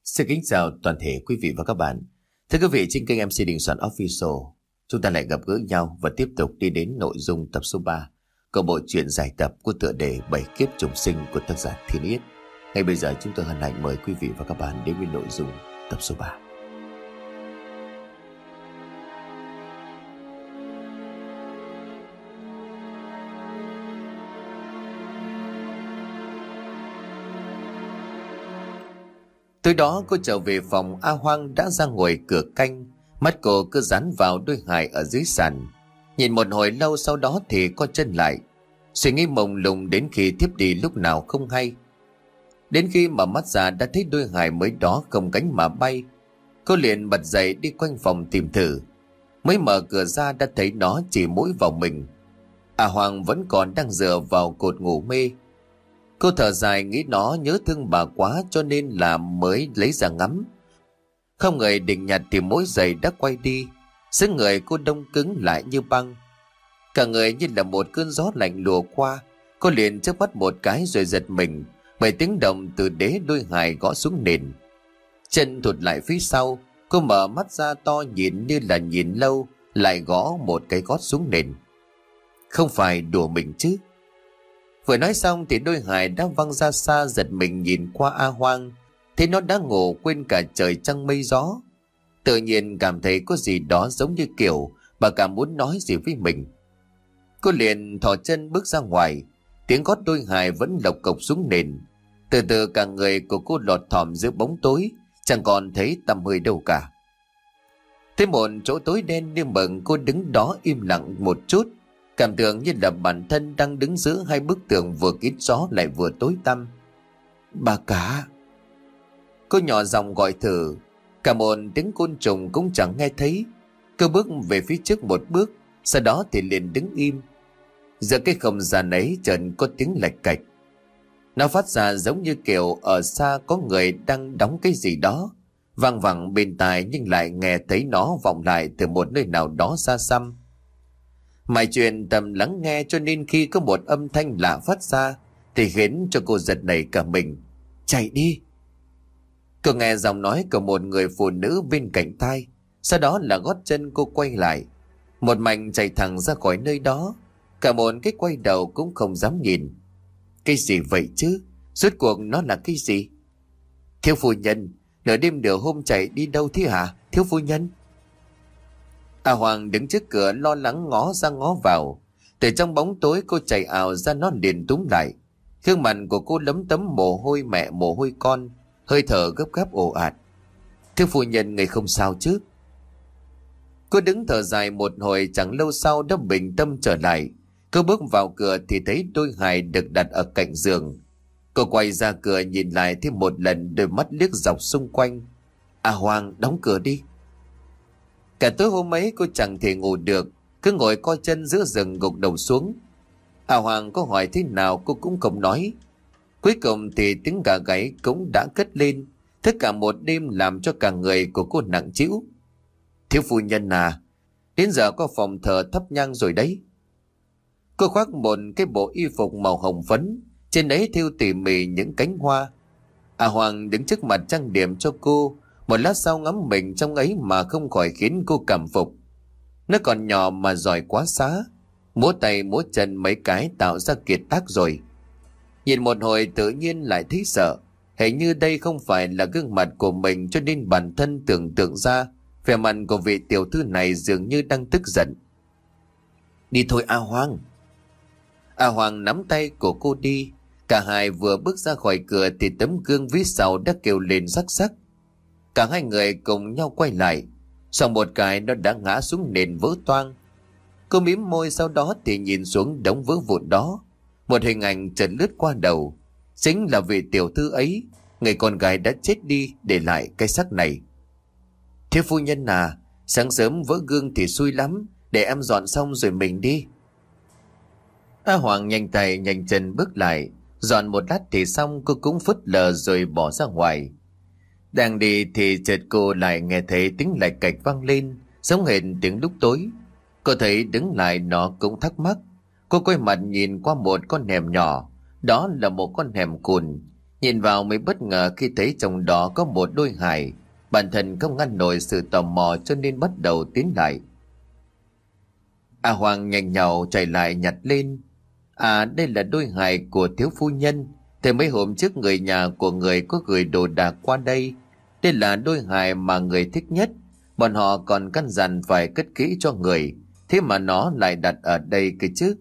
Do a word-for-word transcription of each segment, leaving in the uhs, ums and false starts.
Xin kính chào toàn thể quý vị và các bạn. Thưa quý vị, trên kênh em xê Đình Soạn Official, chúng ta lại gặp gỡ nhau và tiếp tục đi đến nội dung tập số ba của bộ truyện giải tập của tựa đề Bảy Kiếp Trùng Sinh của tác giả Thiên Yết. Ngay bây giờ chúng tôi hân hạnh mời quý vị và các bạn đến với nội dung tập số ba. Tối đó cô trở về phòng, A Hoang đã ra ngồi cửa canh, mắt cô cứ dán vào đôi hài ở dưới sàn. Nhìn một hồi lâu sau đó thì co chân lại, suy nghĩ mông lung đến khi thiếp đi lúc nào không hay. Đến khi mở mắt ra đã thấy đôi hài mới đó không cánh mà bay. Cô liền bật dậy đi quanh phòng tìm thử. Mới mở cửa ra đã thấy nó chỉ mũi vào mình. A Hoang vẫn còn đang dựa vào cột ngủ mê. Cô thở dài nghĩ nó nhớ thương bà quá cho nên là mới lấy ra ngắm. Không ngờ định nhặt thì mỗi giày đã quay đi. Sức người cô đông cứng lại như băng. Cả người như là một cơn gió lạnh lùa qua. Cô liền chớp mắt một cái rồi giật mình bởi tiếng động từ đế đôi hài gõ xuống nền. Chân thụt lại phía sau. Cô mở mắt ra to nhìn như là nhìn lâu, lại gõ một cái gót xuống nền. Không phải đùa mình chứ? Vừa nói xong thì đôi hài đã văng ra xa, giật mình nhìn qua A Hoang. Thế nó đã ngủ quên cả trời trăng mây gió. Tự nhiên cảm thấy có gì đó giống như kiểu bà cảm muốn nói gì với mình. Cô liền thò chân bước ra ngoài. Tiếng gót đôi hài vẫn lộc cộc xuống nền. Từ từ cả người của cô lọt thỏm giữa bóng tối, chẳng còn thấy tăm hơi đâu cả. Thế một chỗ tối đen như mực, cô đứng đó im lặng một chút, cảm tưởng như là bản thân đang đứng giữa hai bức tường vừa kín gió lại vừa tối tăm. Bà cả. Cô nhỏ giọng gọi thử, cả một tiếng côn trùng cũng chẳng nghe thấy. Cô bước về phía trước một bước, sau đó thì liền đứng im. Giữa cái không gian ấy chợt có tiếng lạch cạch. Nó phát ra giống như kiểu ở xa có người đang đóng cái gì đó, vang vẳng bên tai nhưng lại nghe thấy nó vọng lại từ một nơi nào đó xa xăm. Mãi chuyện tầm lắng nghe cho nên khi có một âm thanh lạ phát ra thì khiến cho cô giật nảy cả mình. Chạy đi! Cô nghe giọng nói của một người phụ nữ bên cạnh tai. Sau đó là gót chân cô quay lại, một mạch chạy thẳng ra khỏi nơi đó. Cả một cái quay đầu cũng không dám nhìn. Cái gì vậy chứ? Rốt cuộc nó là cái gì? Thiếu phu nhân, nửa đêm nửa hôm chạy đi đâu thế hả? Thiếu phu nhân! A Hoàng đứng trước cửa lo lắng ngó ra ngó vào. Từ trong bóng tối cô chạy ảo ra, nó liền túm lại. Gương mặt của cô lấm tấm mồ hôi mẹ mồ hôi con, hơi thở gấp gáp ồ ạt. Thiếu phu nhân, người không sao chứ? Cô đứng thở dài một hồi, chẳng lâu sau đã bình tâm trở lại. Cô bước vào cửa thì thấy đôi hài được đặt ở cạnh giường. Cô quay ra cửa nhìn lại thêm một lần, đôi mắt liếc dọc xung quanh. A Hoàng, đóng cửa đi! Cả tối hôm ấy cô chẳng thể ngủ được, cứ ngồi co chân giữa rừng gục đầu xuống. A Hoàng có hỏi thế nào cô cũng không nói. Cuối cùng thì tiếng gà gáy cũng đã cất lên, tất cả một đêm làm cho cả người của cô nặng trĩu. Thiếu phu nhân à, đến giờ có phòng thờ thắp nhang rồi đấy. Cô khoác một cái bộ y phục màu hồng phấn, trên ấy thêu tỉ mỉ những cánh hoa. A Hoàng đứng trước mặt trang điểm cho cô. Một lát sau ngắm mình trong ấy mà không khỏi khiến cô cảm phục. Nó còn nhỏ mà giỏi quá xá, múa tay múa chân mấy cái tạo ra kiệt tác rồi. Nhìn một hồi tự nhiên lại thấy sợ. Hình như đây không phải là gương mặt của mình, cho nên bản thân tưởng tượng ra vẻ mặt của vị tiểu thư này dường như đang tức giận. Đi thôi A Hoàng! A Hoàng nắm tay của cô đi. Cả hai vừa bước ra khỏi cửa thì tấm gương phía sau đã kêu lên rắc rắc. Cả hai người cùng nhau quay lại. Sau một cái nó đã ngã xuống nền vỡ toang. Cô mím môi, sau đó thì nhìn xuống đống vỡ vụn đó. Một hình ảnh chợt lướt qua đầu. Chính là vị tiểu thư ấy, người con gái đã chết đi để lại cái xác này. Thiếu phu nhân à, sáng sớm vỡ gương thì xui lắm, để em dọn xong rồi mình đi. A Hoàng nhanh tay nhanh chân bước lại. Dọn một lát thì xong, cô cũng phớt lờ rồi bỏ ra ngoài. Đang đi thì chợt cô lại nghe thấy tiếng lạch cạch vang lên, giống hệt tiếng lúc tối. Cô thấy đứng lại nó cũng thắc mắc. Cô quay mặt nhìn qua một con hẻm nhỏ. Đó là một con hẻm cùn. Nhìn vào mới bất ngờ khi thấy trong đó có một đôi hài. Bản thân không ngăn nổi sự tò mò cho nên bắt đầu tiến lại. A Hoàng nhanh nhảu chạy lại nhặt lên. À, đây là đôi hài của thiếu phu nhân. Thế mấy hôm trước người nhà của người có gửi đồ đạc qua đây. Đây là đôi hài mà người thích nhất. Bọn họ còn căn dặn phải cất kỹ cho người. Thế mà nó lại đặt ở đây cơ chứ.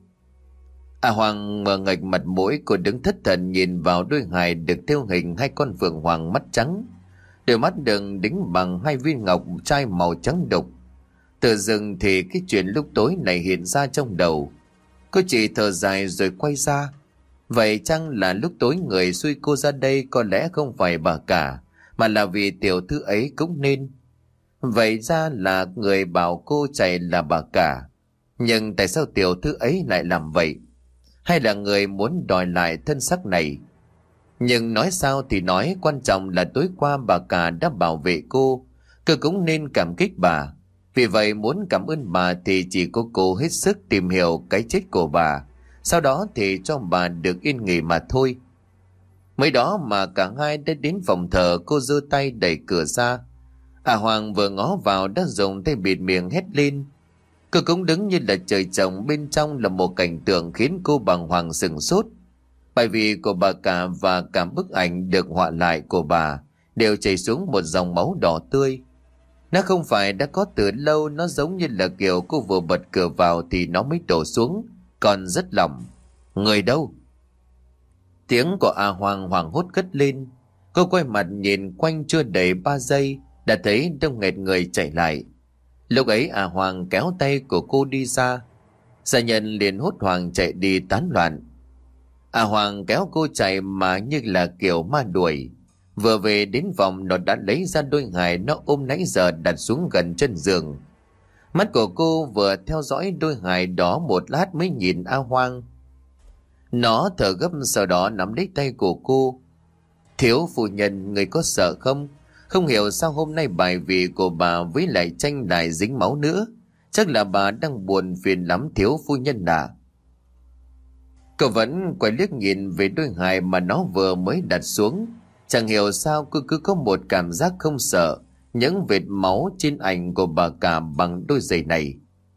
A Hoàng ngờ nghệch mặt mũi, cô đứng thất thần nhìn vào đôi hài được thêu hình hai con phượng hoàng mắt trắng. Đôi mắt đừng đính bằng hai viên ngọc trai màu trắng đục. Tự dưng thì cái chuyện lúc tối này hiện ra trong đầu. Cô chỉ thở dài rồi quay ra. Vậy chăng là lúc tối người xui cô ra đây có lẽ không phải bà cả, mà là vì tiểu thư ấy cũng nên. Vậy ra là người bảo cô chạy là bà cả. Nhưng tại sao tiểu thư ấy lại làm vậy? Hay là người muốn đòi lại thân xác này? Nhưng nói sao thì nói, quan trọng là tối qua bà cả đã bảo vệ cô. Cô cũng nên cảm kích bà. Vì vậy muốn cảm ơn bà thì chỉ có cô hết sức tìm hiểu cái chết của bà. Sau đó thì cho bà được yên nghỉ mà thôi. Mới đó mà cả hai đã đến phòng thờ, cô giơ tay đẩy cửa ra. À Hoàng vừa ngó vào đã dùng tay bịt miệng hét lên. Cô cũng đứng như là trời trồng, bên trong là một cảnh tượng khiến cô bàng hoàng sửng sốt. Bài vị của bà cả và cả bức ảnh được họa lại của bà đều chảy xuống một dòng máu đỏ tươi. Nó không phải đã có từ lâu, nó giống như là kiểu cô vừa bật cửa vào thì nó mới đổ xuống, còn rất lỏng. Người đâu? Tiếng của A Hoàng hoảng hốt cất lên. Cô quay mặt nhìn quanh chưa đầy ba giây đã thấy đông nghẹt người chạy lại. Lúc ấy A Hoàng kéo tay của cô đi ra. Gia nhân liền hốt hoảng chạy đi tán loạn. A Hoàng kéo cô chạy mà như là kiểu ma đuổi. Vừa về đến phòng nó đã lấy ra đôi hài nó ôm nãy giờ đặt xuống gần chân giường. Mắt của cô vừa theo dõi đôi hài đó một lát mới nhìn A Hoàng. Nó thở gấp, sau đó nắm lấy tay của cô. Thiếu phu nhân, người có sợ không? Không hiểu sao hôm nay bài vị của bà với lại tranh lại dính máu nữa. Chắc là bà đang buồn phiền lắm thiếu phu nhân à. Cậu vẫn quay liếc nhìn về đôi hài mà nó vừa mới đặt xuống. Chẳng hiểu sao cô cứ có một cảm giác không sợ những vệt máu trên ảnh của bà cả bằng đôi giày này.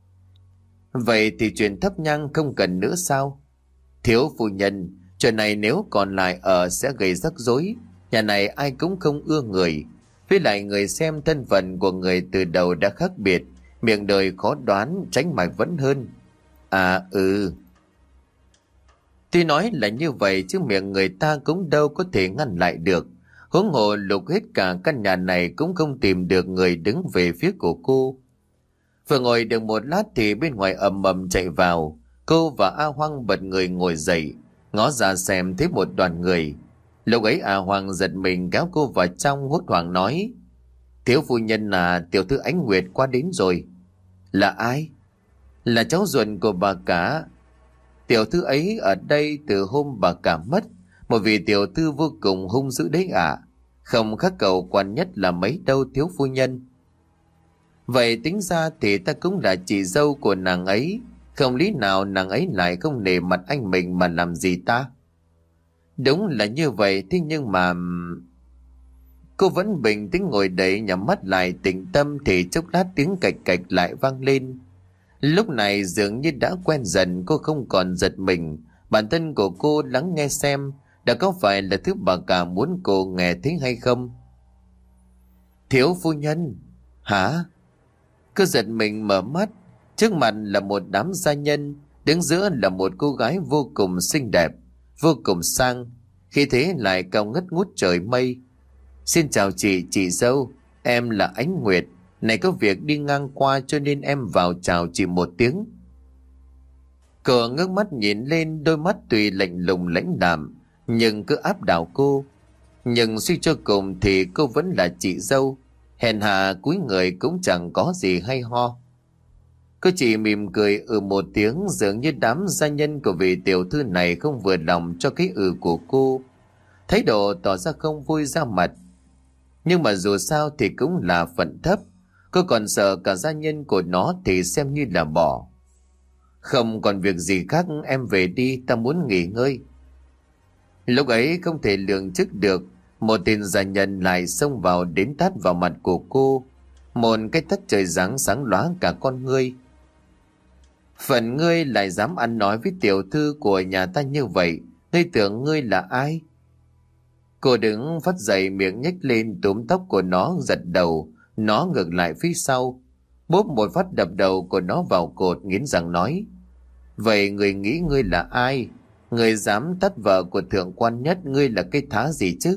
Vậy thì chuyện thắp nhang không cần nữa sao? Thiếu phu nhân, chuyện này nếu còn lại ở sẽ gây rắc rối. Nhà này ai cũng không ưa người. Với lại người xem thân phận của người từ đầu đã khác biệt, miệng đời khó đoán, tránh mạch vẫn hơn. À ừ. Tuy nói là như vậy chứ miệng người ta cũng đâu có thể ngăn lại được. Huống hồ lục hết cả căn nhà này cũng không tìm được người đứng về phía của cô. Vừa ngồi được một lát thì bên ngoài ầm ầm chạy vào. Cô và A Hoang bật người ngồi dậy, ngó ra xem thấy một đoàn người. Lúc ấy A Hoang giật mình kéo cô vào trong, hốt hoảng nói: Thiếu phu nhân à, tiểu thư Ánh Nguyệt qua đến rồi. Là ai? Là cháu ruột của bà cả. Tiểu thư ấy ở đây từ hôm bà cả mất. Một vị tiểu thư vô cùng hung dữ đấy ạ. À. Không khác cầu quan nhất là mấy đâu thiếu phu nhân. Vậy tính ra thì ta cũng là chị dâu của nàng ấy. Không lý nào nàng ấy lại không nể mặt anh mình mà làm gì ta. Đúng là như vậy, thế nhưng mà... Cô vẫn bình tĩnh ngồi đấy, nhắm mắt lại tĩnh tâm thì chốc lát tiếng cạch cạch lại vang lên. Lúc này dường như đã quen dần, cô không còn giật mình. Bản thân của cô lắng nghe xem đã có phải là thứ bà cả muốn cô nghe thấy hay không. Thiếu phu nhân. Hả? Cô giật mình mở mắt. Trước mặt là một đám gia nhân, đứng giữa là một cô gái vô cùng xinh đẹp, vô cùng sang, khi thế lại cao ngất ngút trời mây. Xin chào chị, chị dâu, em là Ánh Nguyệt. Này có việc đi ngang qua cho nên em vào chào chị một tiếng. Cô ngước mắt nhìn lên, đôi mắt tuy lạnh lùng lãnh đạm nhưng cứ áp đảo cô. Nhưng suy cho cùng thì cô vẫn là chị dâu, hèn hạ cúi người cũng chẳng có gì hay ho. Cô chỉ mỉm cười ừ một tiếng, dường như đám gia nhân của vị tiểu thư này không vừa lòng cho cái ừ của cô. Thái độ tỏ ra không vui ra mặt. Nhưng mà dù sao thì cũng là phận thấp. Cô còn sợ cả gia nhân của nó thì xem như là bỏ. Không còn việc gì khác, em về đi, ta muốn nghỉ ngơi. Lúc ấy không thể lường trước được, một tên gia nhân lại xông vào đến tát vào mặt của cô, một cái tát trời giáng sáng lóa cả con ngươi. Phần ngươi lại dám ăn nói với tiểu thư của nhà ta như vậy, ngươi tưởng ngươi là ai? Cô đứng phát dậy, miệng nhếch lên túm tóc của nó, giật đầu nó ngược lại phía sau, bốp một phát đập đầu của nó vào cột, nghiến răng nói: Vậy người nghĩ ngươi là ai? Người dám tát vợ của thượng quan nhất, ngươi là cái thá gì chứ?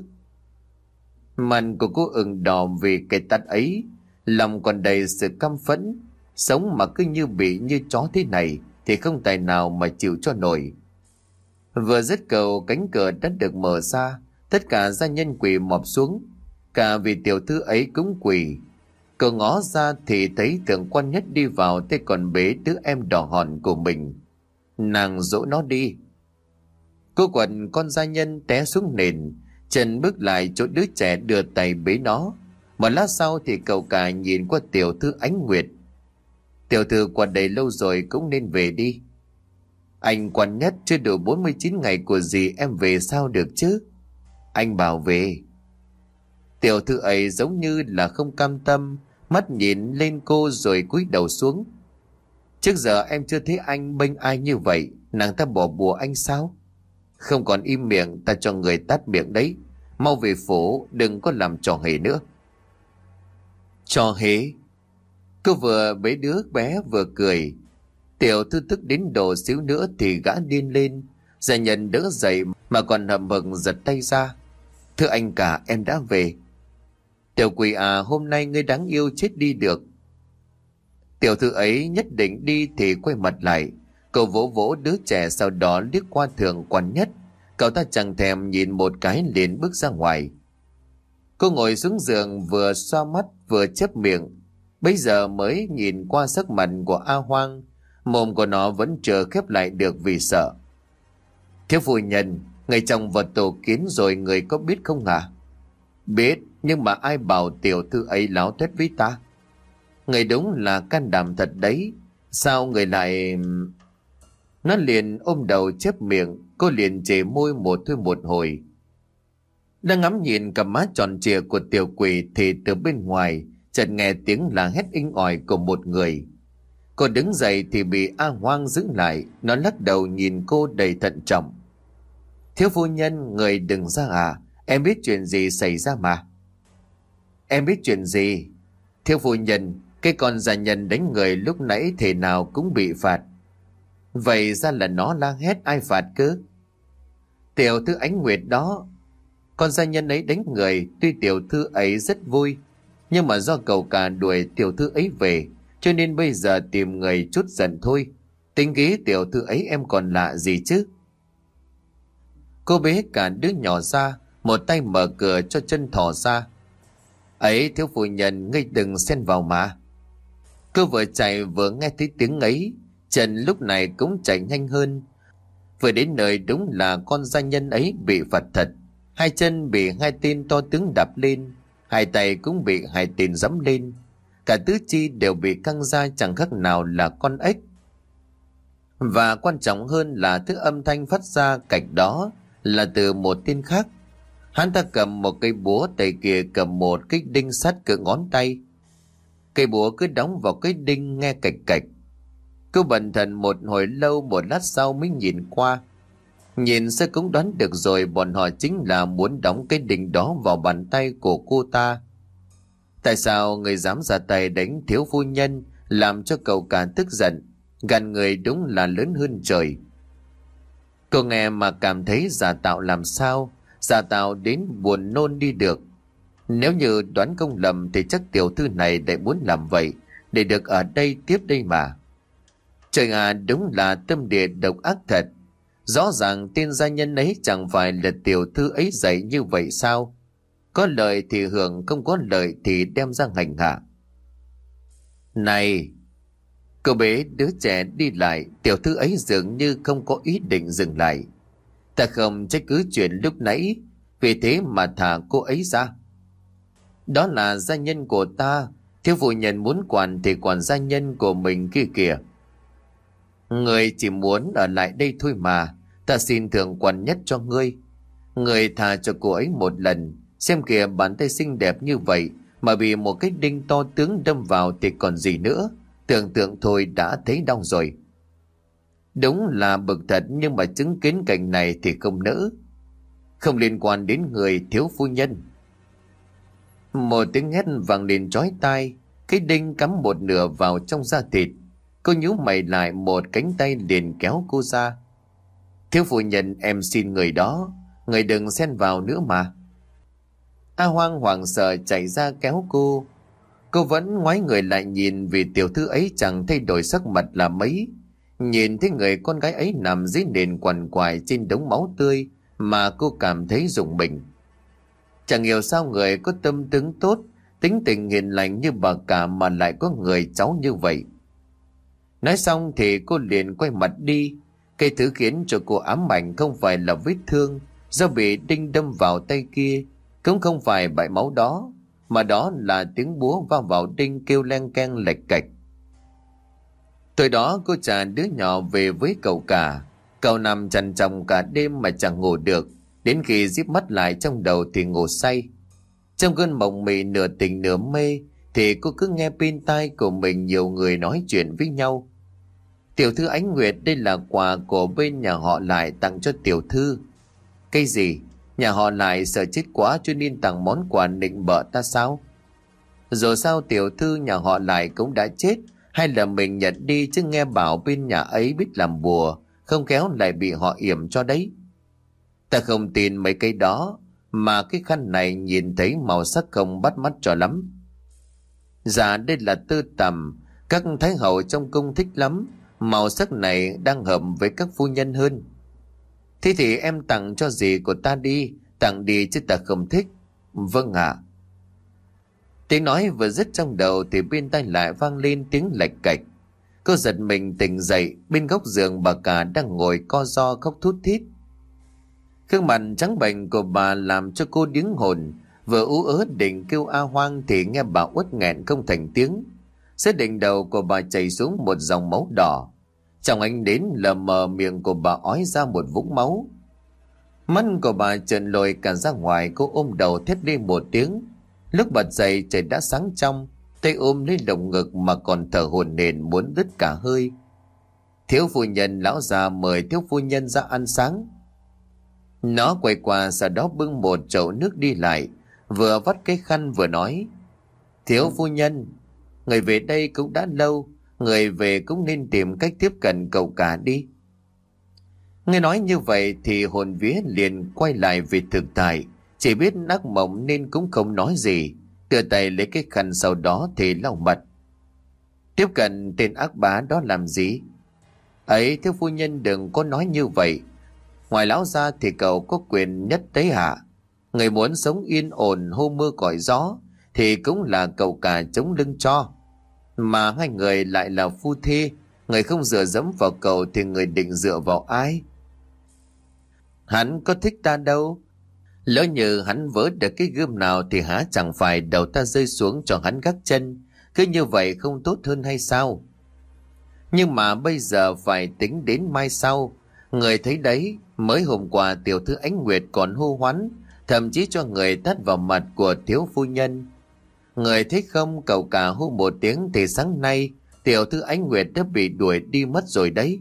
Mặt của cô ửng đỏ vì cái tát ấy, lòng còn đầy sự căm phẫn. Sống mà cứ như bị như chó thế này thì không tài nào mà chịu cho nổi. Vừa dứt cầu, cánh cửa đã được mở ra, tất cả gia nhân quỳ mọp xuống, cả vị tiểu thư ấy cũng quỳ. Cậu ngó ra thì thấy thượng quan nhất đi vào, tay còn bế đứa em đỏ hòn của mình. Nàng dỗ nó đi. Cô quật con gia nhân té xuống nền, chân bước lại chỗ đứa trẻ, đưa tay bế nó. Một lát sau thì cậu cả nhìn qua tiểu thư Ánh Nguyệt. Tiểu thư qua đây lâu rồi, cũng nên về đi. Anh quan nhất, chưa đủ bốn mươi chín ngày của dì em về sao được chứ? Anh bảo về. Tiểu thư ấy giống như là không cam tâm, mắt nhìn lên cô rồi cúi đầu xuống. Trước giờ em chưa thấy anh bênh ai như vậy. Nàng ta bỏ bùa anh sao? Không còn im miệng, ta cho người tát miệng đấy. Mau về phủ, đừng có làm trò hề nữa. Trò hề? Cô vừa bế đứa bé vừa cười. Tiểu thư tức đến độ xíu nữa thì gã điên lên. Gia nhân đỡ dậy mà còn hậm hực giật tay ra. Thưa anh cả, em đã về. Tiểu quỷ à, hôm nay ngươi đáng yêu chết đi được. Tiểu thư ấy nhất định đi thì quay mặt lại. Cậu vỗ vỗ đứa trẻ, sau đó liếc qua thượng quan nhất. Cậu ta chẳng thèm nhìn một cái liền bước ra ngoài. Cô ngồi xuống giường, vừa xoa mắt vừa chép miệng. Bây giờ mới nhìn qua sắc mặt của A Hoang, mồm của nó vẫn chưa khép lại được vì sợ. Thiếu phu nhân, người chồng vào tổ kiến rồi, người có biết không hả? Biết, nhưng mà ai bảo tiểu thư ấy láo tuét với ta? Người đúng là can đảm thật đấy. Sao người lại... Nó liền ôm đầu chép miệng. Cô liền chề môi một thôi một hồi. Đang ngắm nhìn cặp má tròn trịa của tiểu quỷ thì từ bên ngoài chợt nghe tiếng là hét inh ỏi của một người. Cô đứng dậy thì bị A Hoang giữ lại. Nó lắc đầu nhìn cô đầy thận trọng. Thiếu phu nhân, người đừng ra à? Em biết chuyện gì xảy ra mà. Em biết chuyện gì? Thiếu phu nhân, cái con gia nhân đánh người lúc nãy thể nào cũng bị phạt. Vậy ra là nó la hét, ai phạt cứ? Tiểu thư Ánh Nguyệt đó. Con gia nhân ấy đánh người. Tuy tiểu thư ấy rất vui, nhưng mà do cậu cả đuổi tiểu thư ấy về, cho nên bây giờ tìm người chút giận thôi. Tính khí tiểu thư ấy em còn lạ gì chứ? Cô bế cả đứa nhỏ ra, một tay mở cửa cho chân thò ra. Ấy, thiếu phu nhân, ngươi đừng xen vào mà. Cô vừa chạy vừa nghe thấy tiếng ấy, chân lúc này cũng chạy nhanh hơn. Vừa đến nơi đúng là con gia nhân ấy bị phạt thật. Hai chân bị hai tên to tướng đạp lên, hai tay cũng bị hai tên giẫm lên. Cả tứ chi đều bị căng ra, chẳng khác nào là con ếch. Và quan trọng hơn là thứ âm thanh phát ra cạnh đó là từ một tên khác. Hắn ta cầm một cây búa, tay kia cầm một cái đinh sắt cỡ ngón tay. Cây búa cứ đóng vào cái đinh nghe cạch cạch. Cô bần thần một hồi lâu, một lát sau mới nhìn qua. Nhìn sẽ cũng đoán được rồi, bọn họ chính là muốn đóng cái đinh đó vào bàn tay của cô ta. Tại sao người dám ra tay đánh thiếu phu nhân, làm cho cậu cả tức giận, gàn người đúng là lớn hơn trời. Cô nghe mà cảm thấy giả tạo làm sao, giả tạo đến buồn nôn đi được. Nếu như đoán không lầm thì chắc tiểu thư này lại muốn làm vậy để được ở đây tiếp đây mà. Trời à, đúng là tâm địa độc ác thật. Rõ ràng tên gia nhân ấy chẳng phải là tiểu thư ấy dạy như vậy sao? Có lợi thì hưởng, không có lợi thì đem ra hành hạ. Này! Cô bế đứa trẻ đi lại, tiểu thư ấy dường như không có ý định dừng lại. Ta không trách cứ chuyện lúc nãy, vì thế mà thả cô ấy ra. Đó là gia nhân của ta, thiếu phu nhân muốn quản thì quản gia nhân của mình kia kìa. Người chỉ muốn ở lại đây thôi mà, ta xin thượng quan nhất cho ngươi. Người thà cho cô ấy một lần. Xem kìa, bàn tay xinh đẹp như vậy mà bị một cái đinh to tướng đâm vào thì còn gì nữa. Tưởng tượng thôi đã thấy đau rồi. Đúng là bực thật, nhưng mà chứng kiến cảnh này thì không nỡ. Không liên quan đến người, thiếu phu nhân. Một tiếng hét vang lên chói tai. Cái đinh cắm một nửa vào trong da thịt. Cô nhíu mày lại, một cánh tay liền kéo cô ra. Thiếu phu nhân, em xin người đó, người đừng xen vào nữa mà. A Hoang hoảng sợ chạy ra kéo cô. Cô vẫn ngoái người lại nhìn, vì tiểu thư ấy chẳng thay đổi sắc mặt là mấy. Nhìn thấy người con gái ấy nằm dưới nền quằn quại trên đống máu tươi mà cô cảm thấy rùng mình. Chẳng hiểu sao người có tâm tướng tốt, tính tình hiền lành như bà cả mà lại có người cháu như vậy. Nói xong thì cô liền quay mặt đi. Cái thứ khiến cho cô ám ảnh không phải là vết thương do bị đinh đâm vào tay kia, cũng không phải bãi máu đó, mà đó là tiếng búa va vào đinh kêu len keng lệch cạch. Tối đó cô trả đứa nhỏ về với cậu cả. Cậu nằm trằn trọc cả đêm mà chẳng ngủ được. Đến khi díp mắt lại trong đầu thì ngủ say. Trong cơn mộng mị nửa tỉnh nửa mê thì cô cứ nghe bên tai của mình nhiều người nói chuyện với nhau. Tiểu thư Ánh Nguyệt, đây là quà của bên nhà họ Lại tặng cho tiểu thư. Cái gì? Nhà họ Lại sợ chết quá cho nên tặng món quà nịnh bợ ta sao? Rồi sao tiểu thư nhà họ Lại cũng đã chết, hay là mình nhận đi, chứ nghe bảo bên nhà ấy biết làm bùa, không khéo lại bị họ yểm cho đấy. Ta không tin mấy cái đó, mà cái khăn này nhìn thấy màu sắc không bắt mắt cho lắm. Dạ đây là tơ tằm, các thái hậu trong cung thích lắm, màu sắc này đang hợp với các phu nhân hơn. Thế thì em tặng cho dì của ta đi, tặng đi chứ ta không thích. Vâng ạ. À. Tiếng nói vừa dứt trong đầu thì bên tai lại vang lên tiếng lạch cạch. Cô giật mình tỉnh dậy, bên góc giường bà cả đang ngồi co ro khóc thút thít. Gương mặt trắng bệch của bà làm cho cô điếng hồn, vừa ú ớ định kêu A Hoang thì nghe bà uất nghẹn không thành tiếng. Dưới đỉnh đầu của bà chảy xuống một dòng máu đỏ. Trong ánh đến lờ mờ, miệng của bà ói ra một vũng máu. Mắt của bà trợn lồi cả ra ngoài, cô ôm đầu thét lên một tiếng. Lúc bật dậy trời đã sáng trong, tay ôm lấy lồng ngực mà còn thở hổn hển muốn đứt cả hơi. Thiếu phu nhân, lão già mời thiếu phu nhân ra ăn sáng. Nó quay qua, sau đó bưng một chậu nước đi lại, vừa vắt cái khăn vừa nói: Thiếu phu nhân, người về đây cũng đã lâu, người về cũng nên tìm cách tiếp cận cậu cả đi. Nghe nói như vậy thì hồn vía liền quay lại về thực tại, chỉ biết ác mộng nên cũng không nói gì, đưa tay lấy cái khăn, sau đó thì lau mặt. Tiếp cận tên ác bá đó làm gì? Ấy, thiếu phu nhân đừng có nói như vậy. Ngoài lão ra thì cậu có quyền nhất đấy hả? Người muốn sống yên ổn hôm mưa cõi gió thì cũng là cậu cả chống lưng cho. Mà hai người lại là phu thê, người không dựa dẫm vào cậu thì người định dựa vào ai? Hắn có thích ta đâu. Lỡ như hắn vớ được cái gươm nào thì há chẳng phải đầu ta rơi xuống cho hắn gác chân. Cứ như vậy không tốt hơn hay sao? Nhưng mà bây giờ phải tính đến mai sau. Người thấy đấy, mới hôm qua tiểu thư Ánh Nguyệt còn hô hoán, thậm chí cho người tát vào mặt của thiếu phu nhân. Người thấy không, cậu cả hô một tiếng thì sáng nay tiểu thư Ánh Nguyệt đã bị đuổi đi mất rồi đấy.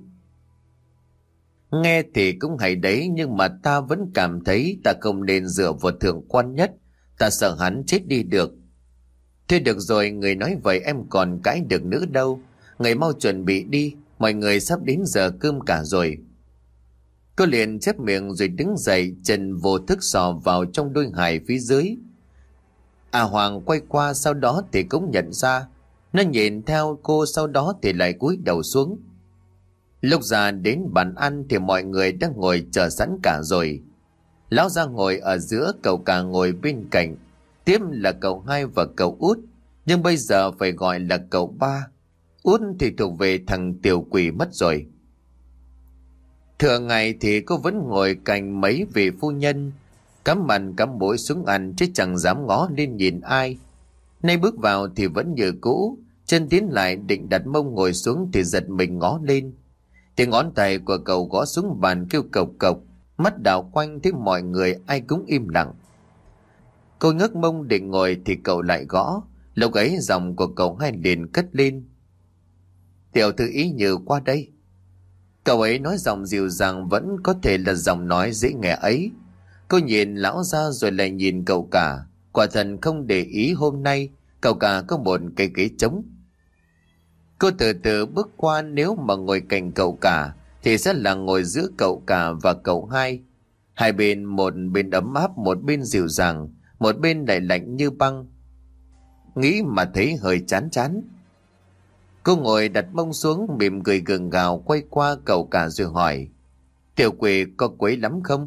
Nghe thì cũng hay đấy, nhưng mà ta vẫn cảm thấy ta không nên dựa vào thượng quan nhất, ta sợ hắn chết đi được. Thôi được rồi, người nói vậy em còn cãi được nữa đâu. Người mau chuẩn bị đi, mọi người sắp đến giờ cơm cả rồi. Cô liền chép miệng rồi đứng dậy, chân vô thức sò vào trong đôi hài phía dưới. À Hoàng quay qua, sau đó thì cũng nhận ra. Nó nhìn theo cô, sau đó thì lại cúi đầu xuống. Lúc ra đến bàn ăn thì mọi người đã ngồi chờ sẵn cả rồi. Lão ra ngồi ở giữa, cậu cả ngồi bên cạnh, tiếp là cậu hai và cậu út, nhưng bây giờ phải gọi là cậu ba. Út thì thuộc về thằng tiểu quỷ mất rồi. Thường ngày thì cô vẫn ngồi cạnh mấy vị phu nhân, cắm mặt cắm mũi xuống ăn chứ chẳng dám ngó lên nhìn ai. Nay bước vào thì vẫn như cũ, chân tiến lại định đặt mông ngồi xuống thì giật mình ngó lên. Thì ngón tay của cậu gõ xuống bàn kêu cộc cộc, mắt đảo quanh thấy mọi người ai cũng im lặng. Cô ngước mông định ngồi thì cậu lại gõ. Lúc ấy giọng của cậu hai liền cất lên: "Tiểu thư Ý Như qua đây." Cậu ấy nói giọng dịu dàng, vẫn có thể là giọng nói dễ nghe ấy. Cô nhìn lão ra rồi lại nhìn cậu cả. Quả thật không để ý hôm nay cậu cả có một cái ghế trống. Cô từ từ bước qua, nếu mà ngồi cạnh cậu cả thì sẽ là ngồi giữa cậu cả và cậu hai. Hai bên, một bên ấm áp, một bên dịu dàng, một bên lại lạnh như băng. Nghĩ mà thấy hơi chán chán. Cô ngồi đặt mông xuống, mỉm cười gượng gạo quay qua cậu cả rồi hỏi: "Tiểu quỷ có quấy lắm không?"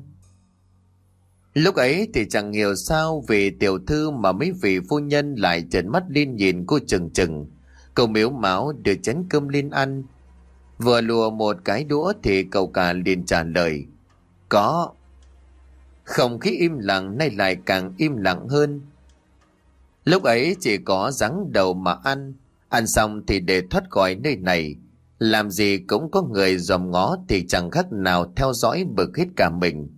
Lúc ấy thì chẳng hiểu sao vì tiểu thư mà mấy vị phu nhân lại trợn mắt lên nhìn cô chừng chừng. Cậu mếu máo đưa chén cơm lên ăn. Vừa lùa một cái đũa thì cậu cả liền trả lời: "Có." Không khí im lặng nay lại càng im lặng hơn. Lúc ấy chỉ có giáng đầu mà ăn. Ăn xong thì để thoát khỏi nơi này, làm gì cũng có người dòm ngó thì chẳng khác nào theo dõi bực hết cả mình.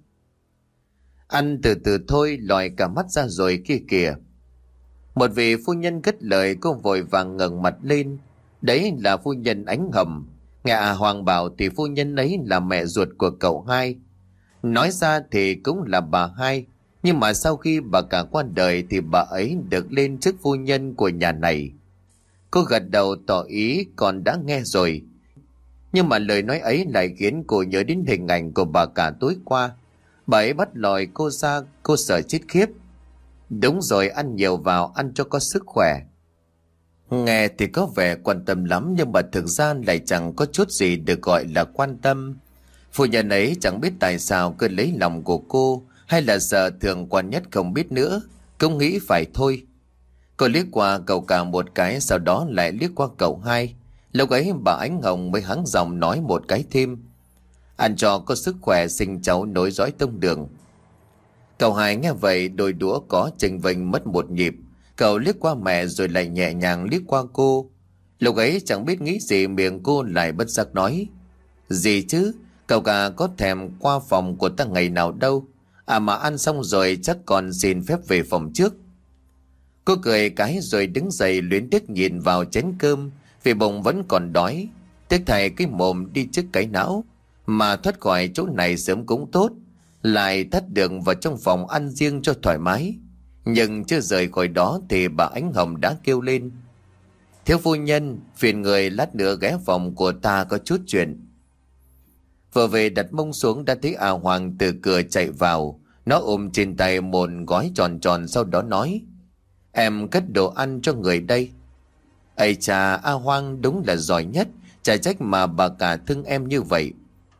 Ăn từ từ thôi, lòi cả mắt ra rồi kia kìa. Một vị phu nhân cất lời, cô vội vàng ngẩng mặt lên. Đấy là phu nhân Ánh Hồng. Nghe à Hoàng bảo thì phu nhân ấy là mẹ ruột của cậu hai. Nói ra thì cũng là bà hai, nhưng mà sau khi bà cả qua đời thì bà ấy được lên chức phu nhân của nhà này. Cô gật đầu tỏ ý con đã nghe rồi. Nhưng mà lời nói ấy lại khiến cô nhớ đến hình ảnh của bà cả tối qua. Bà ấy bắt lòi cô ra, cô sợ chết khiếp. Đúng rồi, ăn nhiều vào, ăn cho có sức khỏe. Nghe thì có vẻ quan tâm lắm, nhưng mà thực ra lại chẳng có chút gì được gọi là quan tâm. Phu nhân ấy chẳng biết tại sao cứ lấy lòng của cô, hay là sợ thường quan nhất không biết nữa. Cũng nghĩ phải thôi. Cô liếc qua cậu cả một cái, sau đó lại liếc qua cậu hai. Lúc ấy bà Ánh Hồng mới hắng giọng nói một cái thêm: "Ăn cho có sức khỏe, sinh cháu nối dõi tông đường." Cậu hai nghe vậy đôi đũa có chênh vênh mất một nhịp. Cậu liếc qua mẹ rồi lại nhẹ nhàng liếc qua cô. Lúc ấy chẳng biết nghĩ gì, miệng cô lại bất giác nói: "Gì chứ, cậu cả có thèm qua phòng của ta ngày nào đâu. À mà ăn xong rồi chắc còn xin phép về phòng trước." Cô cười cái rồi đứng dậy luyến tiếc nhìn vào chén cơm, vì bụng vẫn còn đói. Tiếc thầy cái mồm đi trước cái não, mà thoát khỏi chỗ này sớm cũng tốt, lại thắt đường vào trong phòng ăn riêng cho thoải mái. Nhưng chưa rời khỏi đó thì bà Ánh Hồng đã kêu lên: "Thiếu phu nhân, phiền người lát nữa ghé phòng của ta có chút chuyện." Vừa về đặt mông xuống đã thấy A Hoàng từ cửa chạy vào. Nó ôm trên tay một gói tròn tròn, sau đó nói: "Em cất đồ ăn cho người đây." Ây chà, A Hoàng đúng là giỏi nhất, chả trách mà bà cả thương em như vậy.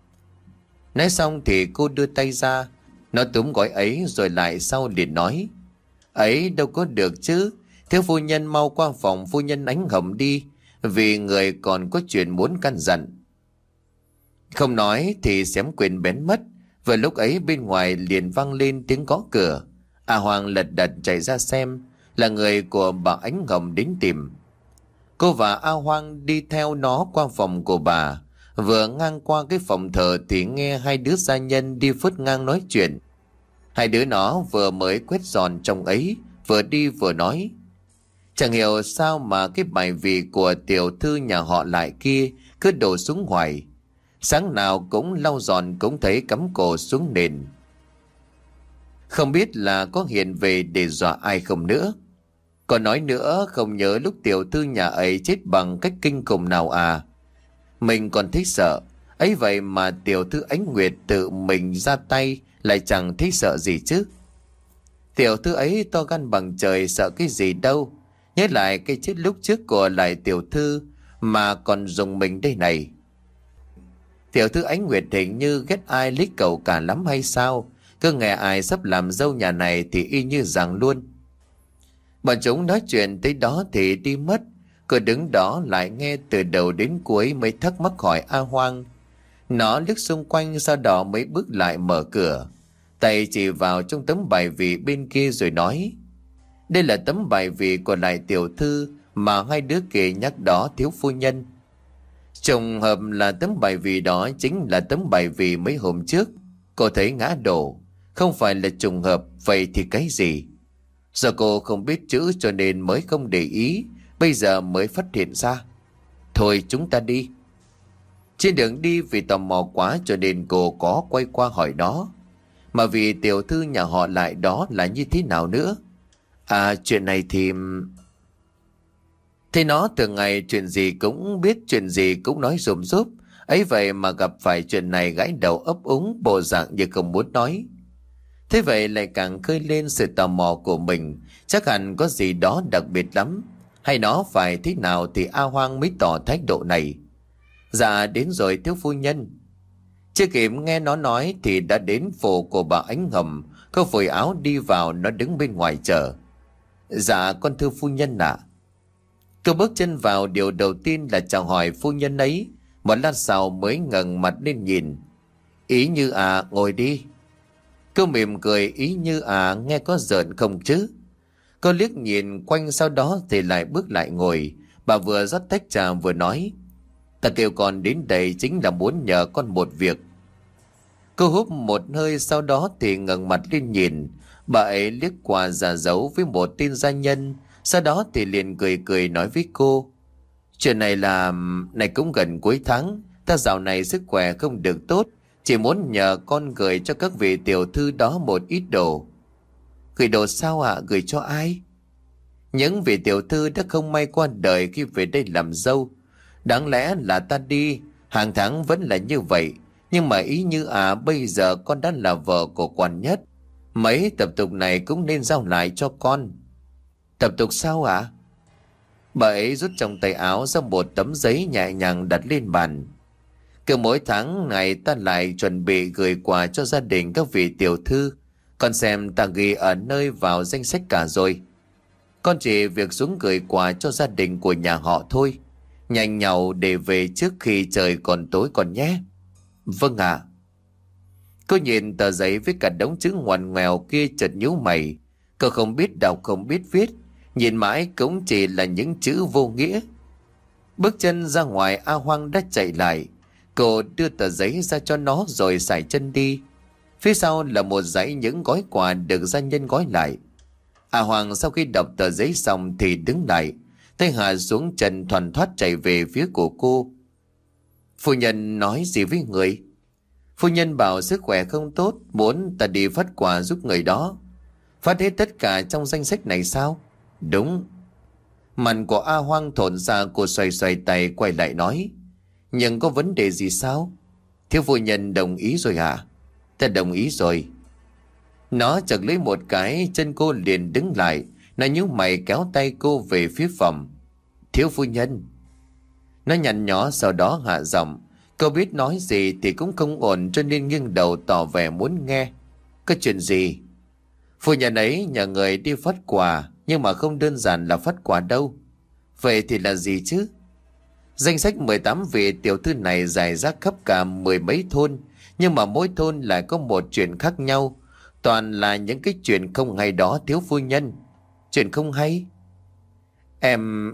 Nói xong thì cô đưa tay ra. Nó túm gói ấy rồi lại sau liền nói: "Ấy đâu có được chứ. Thiếu phu nhân mau qua phòng phu nhân Ánh Hồng đi, vì người còn có chuyện muốn căn dặn." Không nói thì xém quên bén mất. Vừa lúc ấy bên ngoài liền vang lên tiếng gõ cửa. A Hoàng lật đật chạy ra xem, là người của bà Ánh Hồng đến tìm. Cô và A Hoàng đi theo nó qua phòng của bà. Vừa ngang qua cái phòng thờ thì nghe hai đứa gia nhân đi phớt ngang nói chuyện. Hai đứa nó vừa mới quét dọn trong ấy, vừa đi vừa nói: "Chẳng hiểu sao mà cái bài vị của tiểu thư nhà họ lại kia cứ đổ xuống hoài. Sáng nào cũng lau dọn cũng thấy cắm cổ xuống nền. Không biết là có hiện về để dọa ai không nữa. Còn nói nữa, không nhớ lúc tiểu thư nhà ấy chết bằng cách kinh khủng nào à. Mình còn thấy sợ. Ấy vậy mà tiểu thư Ánh Nguyệt tự mình ra tay lại chẳng thấy sợ gì chứ. Tiểu thư ấy to gan bằng trời, sợ cái gì đâu. Nhớ lại cái chết lúc trước của lại tiểu thư mà còn dùng mình đây này. Tiểu thư Ánh Nguyệt hình như ghét ai lấy cậu cả lắm hay sao? Cứ nghe ai sắp làm dâu nhà này thì y như rằng luôn." Bọn chúng nói chuyện tới đó thì đi mất. Cô đứng đó lại nghe từ đầu đến cuối mới thắc mắc hỏi A Hoàng. Nó liếc xung quanh, sau đó mới bước lại mở cửa, tay chỉ vào trong tấm bài vị bên kia rồi nói: "Đây là tấm bài vị của lại tiểu thư mà hai đứa kia nhắc đó thiếu phu nhân. Trùng hợp là tấm bài vị đó chính là tấm bài vị mấy hôm trước Cô thấy ngã đổ, không phải là trùng hợp, vậy thì cái gì? Do cô không biết chữ cho nên mới không để ý, bây giờ mới phát hiện ra. Thôi chúng ta đi. Trên đường đi vì tò mò quá cho nên cô có quay qua hỏi nó. Mà vì tiểu thư nhà họ Lại đó là như thế nào nữa? À, chuyện này thì... Thế nó từ ngày chuyện gì cũng biết, chuyện gì cũng nói dùm giúp. Ấy vậy mà gặp phải chuyện này gãi đầu ấp úng, bộ dạng như không muốn nói. Thế vậy lại càng khơi lên sự tò mò của mình. Chắc hẳn có gì đó đặc biệt lắm. Hay nó phải thế nào thì A Hoang mới tỏ thái độ này. Dạ đến rồi thiếu phu nhân. Chưa kịp nghe nó nói thì đã đến phủ của bà Ánh Hầm. Cô phủi áo đi vào, nó đứng bên ngoài chờ. Dạ con thưa phu nhân ạ. Cô bước chân vào, điều đầu tiên là chào hỏi phu nhân ấy. Một lát sau mới ngẩng mặt lên nhìn. Ý Như à, ngồi đi. Cô mỉm cười. Ý Như à, nghe có giỡn không chứ? Cô liếc nhìn quanh, sau đó thì lại bước lại ngồi. Bà vừa rót tách trà vừa nói. Ta kêu con đến đây chính là muốn nhờ con một việc. Cô hút một hơi, sau đó thì ngẩng mặt lên nhìn. Bà ấy liếc qua giả dấu với một tên gia nhân, sau đó thì liền cười cười nói với cô. Chuyện này là... Này cũng gần cuối tháng, ta dạo này sức khỏe không được tốt, chỉ muốn nhờ con gửi cho các vị tiểu thư đó một ít đồ. Gửi đồ sao ạ? À? Gửi cho ai? Những vị tiểu thư đã không may qua đời khi về đây làm dâu. Đáng lẽ là ta đi, hàng tháng vẫn là như vậy. Nhưng mà Ý Như à, bây giờ con đã là vợ của quan nhất. Mấy tập tục này cũng nên giao lại cho con. Tập tục sao ạ? À? Bà ấy rút trong tay áo ra một tấm giấy nhẹ nhàng đặt lên bàn. Cứ mỗi tháng ngày ta lại chuẩn bị gửi quà cho gia đình các vị tiểu thư. Con xem ta ghi ở nơi vào danh sách cả rồi. Con chỉ việc xuống gửi quà cho gia đình của nhà họ thôi. Nhanh nhậu để về trước khi trời còn tối còn nhé. Vâng ạ. À. Cô nhìn tờ giấy với cả đống chữ ngoằn ngoèo kia chợt nhíu mày. Cô không biết đọc không biết viết, nhìn mãi cũng chỉ là những chữ vô nghĩa. Bước chân ra ngoài, A Hoang đã chạy lại. Cô đưa tờ giấy ra cho nó rồi sải chân đi. Phía sau là một dãy những gói quà được gia nhân gói lại. A Hoang sau khi đọc tờ giấy xong thì đứng lại, tay hạ xuống chân thoăn thoắt chạy về phía của cô. Phu nhân nói gì với người? Phu nhân bảo sức khỏe không tốt, muốn ta đi phát quà giúp người đó. Phát hết tất cả trong danh sách này sao? Đúng. Mặt của A Hoang thổn ra, cô xoay xoay tay quay lại nói. Nhưng có vấn đề gì sao? Thiếu phu nhân đồng ý rồi hả? Ta đồng ý rồi. Nó chợt lấy một cái, chân cô liền đứng lại. Nó nhíu mày kéo tay cô về phía phòng. Thiếu phu nhân. Nó nhăn nhó sau đó hạ giọng. Cô biết nói gì thì cũng không ổn cho nên nghiêng đầu tỏ vẻ muốn nghe. Có chuyện gì? Phu nhân ấy nhờ người đi phát quà, nhưng mà không đơn giản là phát quà đâu. Vậy thì là gì chứ? Danh sách mười tám vị tiểu thư này rải rác khắp cả mười mấy thôn, nhưng mà mỗi thôn lại có một chuyện khác nhau. Toàn là những cái chuyện không hay đó thiếu phu nhân. Chuyện không hay? Em...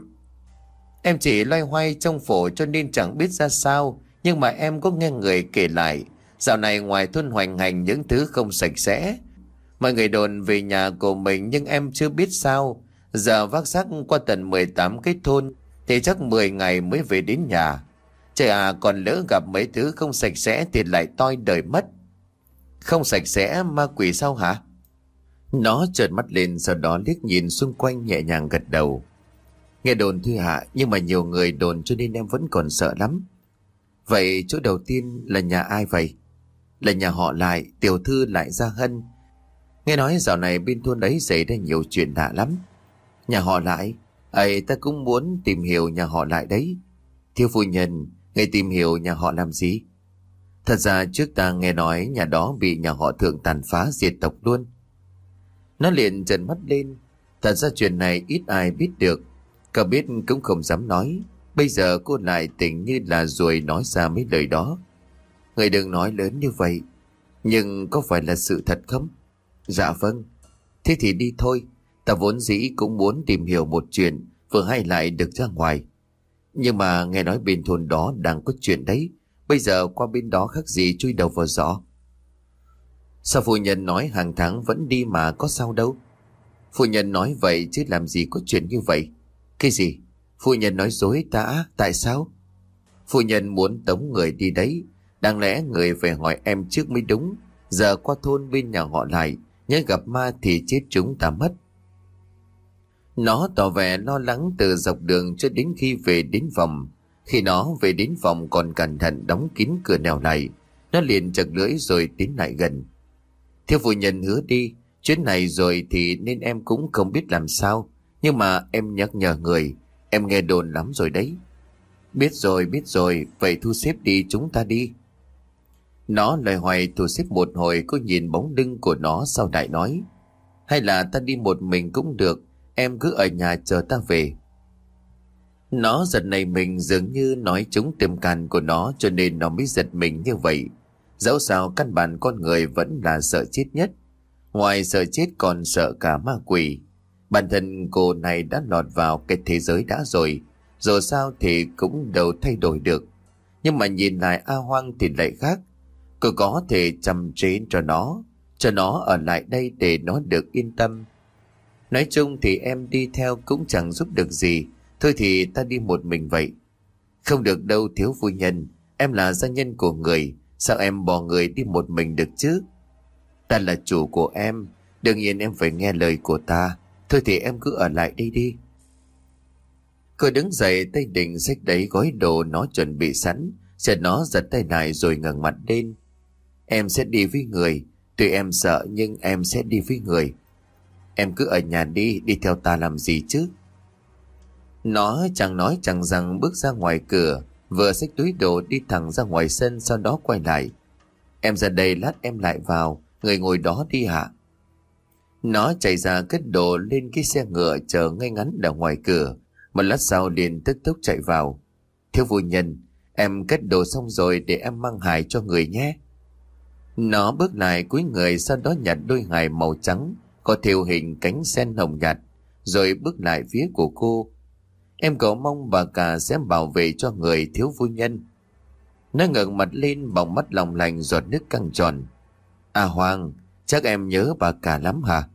Em chỉ loay hoay trong phổ cho nên chẳng biết ra sao. Nhưng mà em có nghe người kể lại, dạo này ngoài thôn hoành hành những thứ không sạch sẽ. Mọi người đồn về nhà của mình, nhưng em chưa biết sao. Giờ vác xác qua tận mười tám cái thôn thì chắc mười ngày mới về đến nhà. Trời à, còn lỡ gặp mấy thứ không sạch sẽ thì lại toi đời mất. Không sạch sẽ ma quỷ sao hả? Nó trợn mắt lên, sau đó liếc nhìn xung quanh nhẹ nhàng gật đầu. Nghe đồn thôi hả, nhưng mà nhiều người đồn cho nên em vẫn còn sợ lắm. Vậy chỗ đầu tiên là nhà ai vậy? Là nhà họ Lại, tiểu thư Lại Gia Hân. Nghe nói dạo này bên thôn đấy xảy ra nhiều chuyện lạ lắm. Nhà họ Lại? Ấy, ta cũng muốn tìm hiểu nhà họ Lại đấy. Thiếu phu nhân, người tìm hiểu nhà họ làm gì? Thật ra trước ta nghe nói nhà đó bị nhà họ Thượng tàn phá diệt tộc luôn. Nó liền trợn mắt lên. Thật ra chuyện này ít ai biết được. Cả biết cũng không dám nói. Bây giờ cô lại tỉnh như là ruồi nói ra mấy lời đó. Người đừng nói lớn như vậy. Nhưng có phải là sự thật không? Dạ vâng. Thế thì đi thôi. Ta vốn dĩ cũng muốn tìm hiểu một chuyện vừa hay lại được ra ngoài. Nhưng mà nghe nói bên thôn đó đang có chuyện đấy. Bây giờ qua bên đó khác gì chui đầu vào giỏ. Sao phu nhân nói hàng tháng vẫn đi mà có sao đâu? Phu nhân nói vậy chứ làm gì có chuyện như vậy. Cái gì? Phu nhân nói dối ta, tại sao? Phu nhân muốn tống người đi đấy. Đáng lẽ người phải hỏi em trước mới đúng. Giờ qua thôn bên nhà họ lại, nhớ gặp ma thì chết chúng ta mất. Nó tỏ vẻ lo lắng từ dọc đường cho đến khi về đến phòng. Khi nó về đến phòng còn cẩn thận đóng kín cửa nẻo lại. Nó liền chật lưỡi rồi tiến lại gần. Thiếu phu nhân hứa đi, chuyến này rồi thì nên em cũng không biết làm sao. Nhưng mà em nhắc nhở người, em nghe đồn lắm rồi đấy. Biết rồi, biết rồi, vậy thu xếp đi, chúng ta đi. Nó lời hoài thu xếp một hồi, cô nhìn bóng lưng của nó sau đại nói. Hay là ta đi một mình cũng được, em cứ ở nhà chờ ta về. Nó giật nảy mình, dường như nói trúng tim can của nó, cho nên nó mới giật mình như vậy. Dẫu sao căn bản con người vẫn là sợ chết nhất. Ngoài sợ chết còn sợ cả ma quỷ. Bản thân cô này đã lọt vào cái thế giới đã rồi, dù sao thì cũng đâu thay đổi được. Nhưng mà nhìn lại A Hoang thì lại khác. Cô có thể chăm chế cho nó, cho nó ở lại đây để nó được yên tâm. Nói chung thì em đi theo cũng chẳng giúp được gì. Thôi thì ta đi một mình vậy. Không được đâu thiếu phu nhân, em là gia nhân của người, sao em bỏ người đi một mình được chứ? Ta là chủ của em, đương nhiên em phải nghe lời của ta. Thôi thì em cứ ở lại đây đi. Cô đứng dậy, tay định xách đấy gói đồ nó chuẩn bị sẵn. Chợt nó giật tay lại rồi ngẩng mặt lên. Em sẽ đi với người, tuy em sợ nhưng em sẽ đi với người. Em cứ ở nhà đi, đi theo ta làm gì chứ? Nó chẳng nói chẳng rằng bước ra ngoài cửa, vừa xách túi đồ đi thẳng ra ngoài sân, sau đó quay lại. Em ra đây lát em lại vào, người ngồi đó đi hả? Nó chạy ra cất đồ lên cái xe ngựa chờ ngay ngắn ở ngoài cửa. Một lát sau liền tức tốc chạy vào. Thiếu phu nhân, em cất đồ xong rồi để em mang hài cho người nhé. Nó bước lại cúi người, sau đó nhặt đôi hài màu trắng có thêu hình cánh sen hồng nhạt, rồi bước lại phía của cô. Em cầu mong bà cả sẽ bảo vệ cho người thiếu phu nhân. Nó ngẩng mặt lên, bóng mắt lòng lành giọt nước căng tròn. À Hoàng, chắc em nhớ bà cả lắm hả?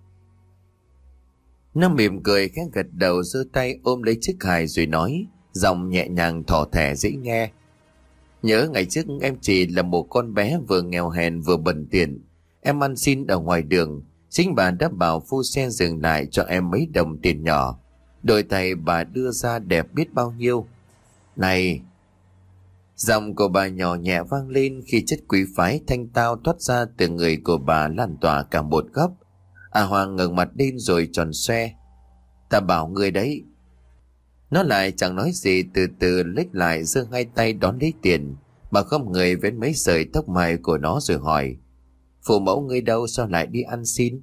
Nó mỉm cười khẽ gật đầu, giơ tay ôm lấy chiếc hài rồi nói, giọng nhẹ nhàng thỏ thẻ dễ nghe. Nhớ ngày trước em chỉ là một con bé vừa nghèo hèn vừa bần tiền. Em ăn xin ở ngoài đường, chính bà đã bảo phu xe dừng lại cho em mấy đồng tiền nhỏ. Đôi tay bà đưa ra đẹp biết bao nhiêu. Này! Giọng của bà nhỏ nhẹ vang lên khi chất quý phái thanh tao thoát ra từ người của bà lan tỏa cả một góc. À Hoàng ngẩng mặt lên rồi tròn xoe. Ta bảo người đấy. Nó lại chẳng nói gì, từ từ lết lại giơ hai tay đón lấy tiền. Bà không người vén mấy sợi tóc mai của nó rồi hỏi. Phụ mẫu ngươi đâu, sao lại đi ăn xin?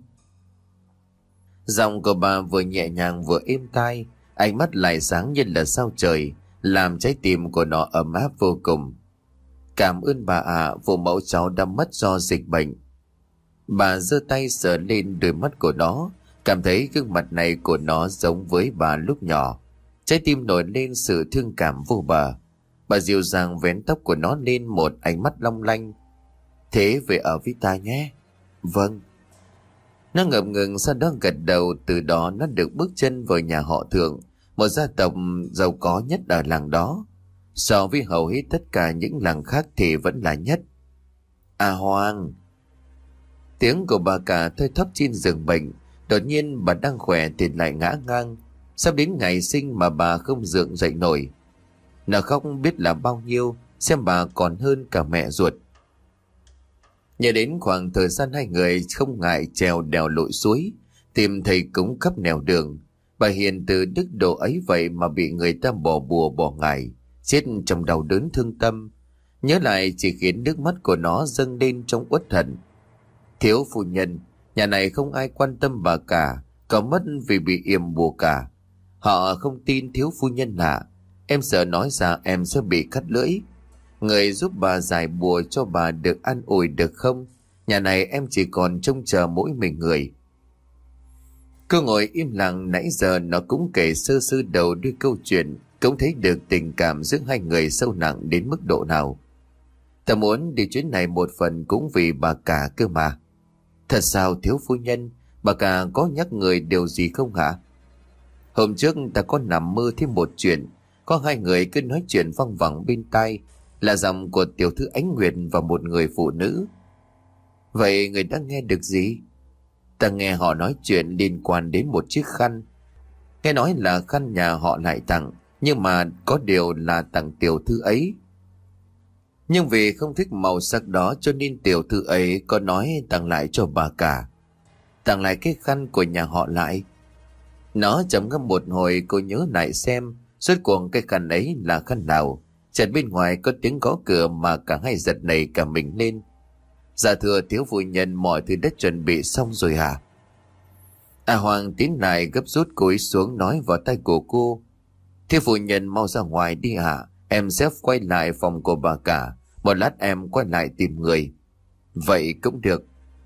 Giọng của bà vừa nhẹ nhàng vừa êm tai, ánh mắt lại sáng như là sao trời, làm trái tim của nó ấm áp vô cùng. Cảm ơn bà ạ, à, phụ mẫu cháu đã mất do dịch bệnh. Bà giơ tay sờ lên đôi mắt của nó, cảm thấy gương mặt này của nó giống với bà lúc nhỏ. Trái tim nổi lên sự thương cảm vô bờ. Bà dịu dàng vén tóc của nó lên, một ánh mắt long lanh. Thế về ở với ta nhé. Vâng. Nó ngập ngừng, sau đó gật đầu. Từ đó nó được bước chân vào nhà họ Thượng, một gia tộc giàu có nhất ở làng đó. So với hầu hết tất cả những làng khác thì vẫn là nhất. À Hoàng! Tiếng của bà cả thoi thóp trên giường bệnh. Đột nhiên bà đang khỏe thì lại ngã ngang. Sắp đến ngày sinh mà bà không dựng dậy nổi. Nó khóc biết là bao nhiêu, xem bà còn hơn cả mẹ ruột. Nhớ đến khoảng thời gian hai người không ngại trèo đèo lội suối, tìm thầy cúng khắp nẻo đường. Bà hiền từ đức độ ấy vậy mà bị người ta bỏ bùa bỏ ngải, chết trong đau đớn thương tâm. Nhớ lại chỉ khiến nước mắt của nó dâng lên trong uất hận. Thiếu phu nhân, nhà này không ai quan tâm bà cả, có mất vì bị yểm bùa cả. Họ không tin thiếu phu nhân ạ. Em sợ nói ra em sẽ bị cắt lưỡi. Người giúp bà giải bùa cho bà được an ủi được không? Nhà này em chỉ còn trông chờ mỗi mình người. Cô ngồi im lặng, nãy giờ nó cũng kể sơ sơ đầu đuôi câu chuyện, cũng thấy được tình cảm giữa hai người sâu nặng đến mức độ nào. Ta muốn đi chuyến này một phần cũng vì bà cả cơ mà. Thật sao thiếu phu nhân, bà cả có nhắc người điều gì không hả? Hôm trước ta có nằm mơ thêm một chuyện. Có hai người cứ nói chuyện văng vẳng bên tai, là giọng của tiểu thư Ánh Nguyệt và một người phụ nữ. Vậy người đã nghe được gì? Ta nghe họ nói chuyện liên quan đến một chiếc khăn. Nghe nói là khăn nhà họ lại tặng, nhưng mà có điều là tặng tiểu thư ấy. Nhưng vì không thích màu sắc đó cho nên tiểu thư ấy có nói tặng lại cho bà cả. Tặng lại cái khăn của nhà họ lại. Nó trầm ngâm một hồi, cô nhớ lại xem rốt cuộc cái khăn ấy là khăn nào. Chợt bên ngoài có tiếng gõ cửa mà cả hai giật nảy cả mình lên. Dạ thưa thiếu phu nhân, mọi thứ đã chuẩn bị xong rồi hả? A Hoàng tiến lại gấp rút cúi xuống nói vào tay của cô. Thiếu phu nhân mau ra ngoài đi hả? Em sẽ quay lại phòng của bà cả. Một lát em quay lại tìm người. Vậy cũng được.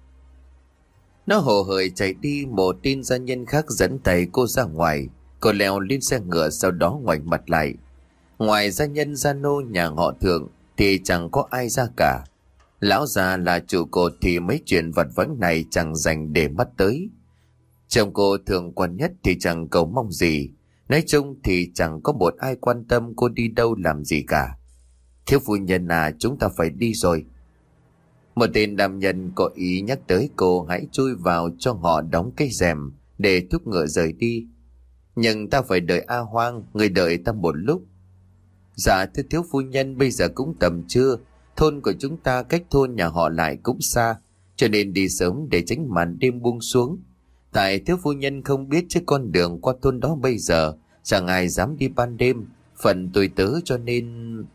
Nó hồ hởi chạy đi. Một tin gia nhân khác dẫn tay cô ra ngoài. Cô leo lên xe ngựa, sau đó ngoảnh mặt lại. Ngoài gia nhân gia nô nhà họ Thượng thì chẳng có ai ra cả. Lão già là trụ cột thì mấy chuyện vặt vãnh này chẳng dành để mắt tới. Chồng cô Thượng quan nhất thì chẳng cầu mong gì. Nói chung thì chẳng có một ai quan tâm cô đi đâu làm gì cả. Thiếu phu nhân à, chúng ta phải đi rồi. Một tên nam nhân có ý nhắc tới cô hãy chui vào cho họ đóng cái rèm để thúc ngựa rời đi. Nhưng ta phải đợi A Hoang, người đợi ta một lúc. Dạ thưa thiếu phu nhân, bây giờ cũng tầm trưa. Thôn của chúng ta cách thôn nhà họ lại cũng xa, cho nên đi sớm để tránh màn đêm buông xuống. Tại thiếu phu nhân không biết chứ con đường qua thôn đó bây giờ chẳng ai dám đi ban đêm, phần tôi tớ cho nên...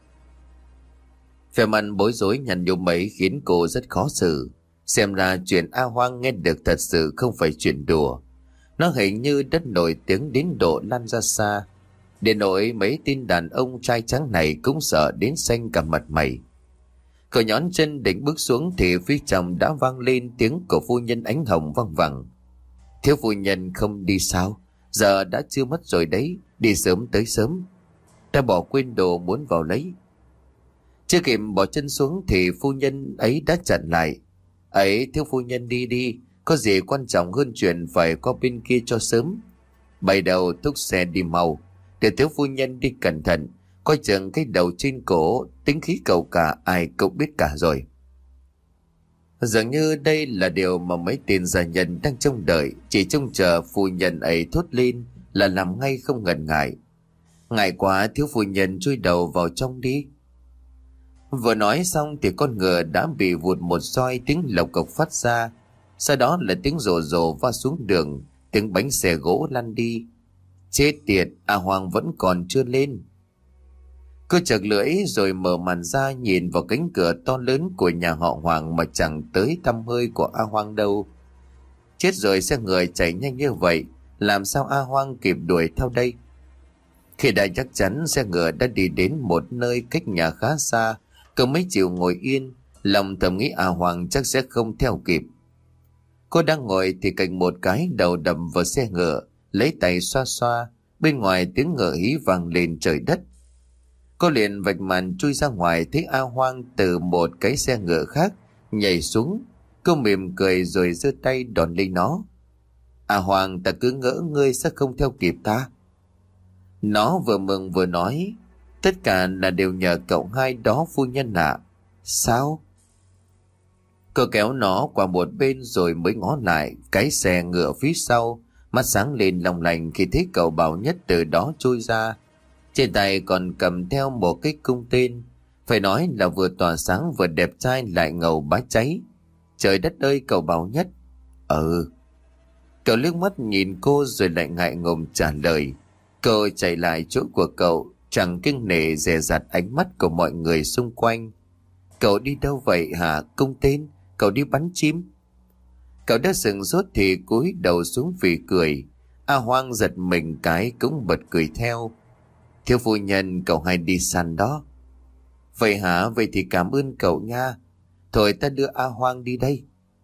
Vẻ mặt bối rối nhăn nhúm mấy khiến cô rất khó xử. Xem ra chuyện A Hoang nghe được thật sự không phải chuyện đùa. Nó hình như đất nổi tiếng đến độ lan ra xa, đến nỗi mấy tin đàn ông trai trắng này cũng sợ đến xanh cả mặt mày. Cậu nhón chân định bước xuống thì phía trong đã vang lên tiếng của phu nhân Ánh Hồng văng vẳng. Thiếu phu nhân không đi sao? Giờ đã chưa mất rồi đấy, đi sớm tới sớm. Ta bỏ quên đồ muốn vào lấy. Chưa kịp bỏ chân xuống thì phu nhân ấy đã chặn lại. Ấy, thiếu phu nhân đi đi, có gì quan trọng hơn chuyện phải qua bên kia cho sớm. Bày đầu thúc xe đi mau, để thiếu phu nhân đi cẩn thận, coi chừng cái đầu trên cổ, tính khí cậu cả ai cũng biết cả rồi. Dường như đây là điều mà mấy tên gia nhân đang trông đợi, chỉ trông chờ phu nhân ấy thốt lên là làm ngay không ngần ngại. Ngại quá, thiếu phu nhân chui đầu vào trong đi. Vừa nói xong thì con ngựa đã bị vụt một roi, tiếng lộc cộc phát ra. Sau đó là tiếng rồ rồ va xuống đường, tiếng bánh xe gỗ lăn đi. Chết tiệt, A Hoàng vẫn còn chưa lên. Cô chật lưỡi rồi mở màn ra nhìn vào cánh cửa to lớn của nhà họ Hoàng mà chẳng tới tăm hơi của A Hoang đâu. Chết rồi, xe người chạy nhanh như vậy, làm sao A Hoang kịp đuổi theo đây? Khi đã chắc chắn xe ngựa đã đi đến một nơi cách nhà khá xa, cậu mới chịu ngồi yên, lòng thầm nghĩ A Hoang chắc sẽ không theo kịp. Cô đang ngồi thì cạnh một cái đầu đầm vào xe ngựa, lấy tay xoa xoa, bên ngoài tiếng ngựa hí vang lên trời đất. Cô liền vạch màn chui ra ngoài, thấy A Hoang từ một cái xe ngựa khác nhảy xuống. Cô mỉm cười rồi giơ tay đón lấy nó. A Hoang, ta cứ ngỡ ngươi sẽ không theo kịp ta. Nó vừa mừng vừa nói, tất cả là đều nhờ cậu hai đó phu nhân ạ. À. Sao? Cô kéo nó qua một bên rồi mới ngó lại cái xe ngựa phía sau, mắt sáng lên long lành khi thấy cậu Bảo Nhất từ đó trôi ra. Trên tay còn cầm theo một cái cung tên, phải nói là vừa tỏa sáng vừa đẹp trai lại ngầu bá cháy. Trời đất ơi, cậu Bảo Nhất. Ừ. Cậu liếc mắt nhìn cô rồi lại ngại ngùng trả lời. Cô chạy lại chỗ của cậu, chẳng kiêng nể dè dặt ánh mắt của mọi người xung quanh. Cậu đi đâu vậy hả? Cung tên, cậu đi bắn chim. Cậu đã sừng sốt thì cúi đầu xuống phì cười. A Hoang giật mình cái cũng bật cười theo. Thiếu phu nhân, cậu hay đi săn đó. Vậy hả? Vậy thì cảm ơn cậu nha. Thôi ta đưa A Hoang đi đây.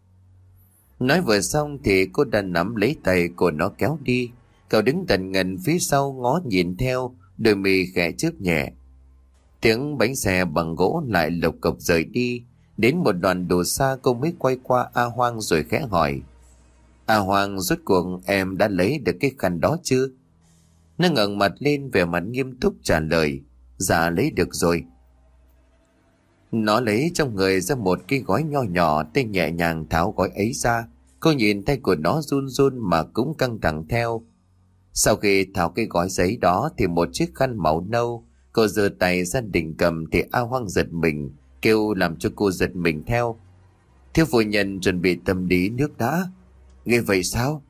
Nói vừa xong thì cô đã nắm lấy tay của nó kéo đi. Cậu đứng tần ngần phía sau ngó nhìn theo, đôi mi khẽ chớp nhẹ. Tiếng bánh xe bằng gỗ lại lộc cộc rời đi, Đến một đoạn đồ xa cô mới quay qua A Hoang rồi khẽ hỏi: A Hoang, rốt cuộc em đã lấy được cái khăn đó chưa? Nó ngẩng mặt lên vẻ mặt nghiêm túc trả lời: Dạ lấy được rồi. Nó lấy trong người ra một cái gói nho nhỏ, tay nhẹ nhàng tháo gói ấy ra. Cô nhìn tay của nó run run mà cũng căng thẳng theo. Sau khi tháo cái gói giấy đó thì một chiếc khăn màu nâu. Cô giơ tay ra định cầm thì A Hoang giật mình, kêu làm cho cô giật mình theo: Thiếu phu nhân chuẩn bị tâm lý nước đã. Nghe vậy sao?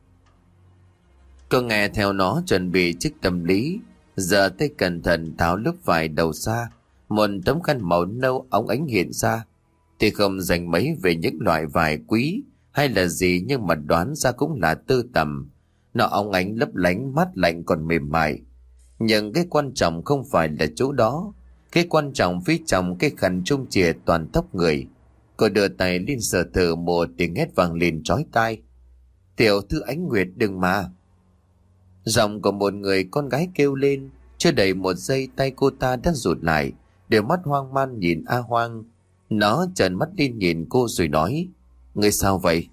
Cô nghe theo nó chuẩn bị chiếc tâm lý, giờ tay cẩn thận tháo lớp vải đầu ra. Một tấm khăn màu nâu óng ánh hiện ra. Thì không dành mấy về những loại vải quý hay là gì, nhưng mà đoán ra cũng là tơ tằm. Nó óng ánh lấp lánh, mát lạnh còn mềm mại. Nhưng cái quan trọng không phải là chỗ đó. Cái quan trọng phía trong cái khăn trung chìa toàn tóc người. Cô đưa tay lên sờ thử, một tiếng hét vang lên chói tai: Tiểu thư Ánh Nguyệt, đừng mà! Giọng của một người con gái kêu lên. Chưa đầy một giây tay cô ta đã rụt lại, đôi mắt hoang man nhìn A Hoang. Nó trợn mắt lên nhìn cô rồi nói: Ngươi sao vậy?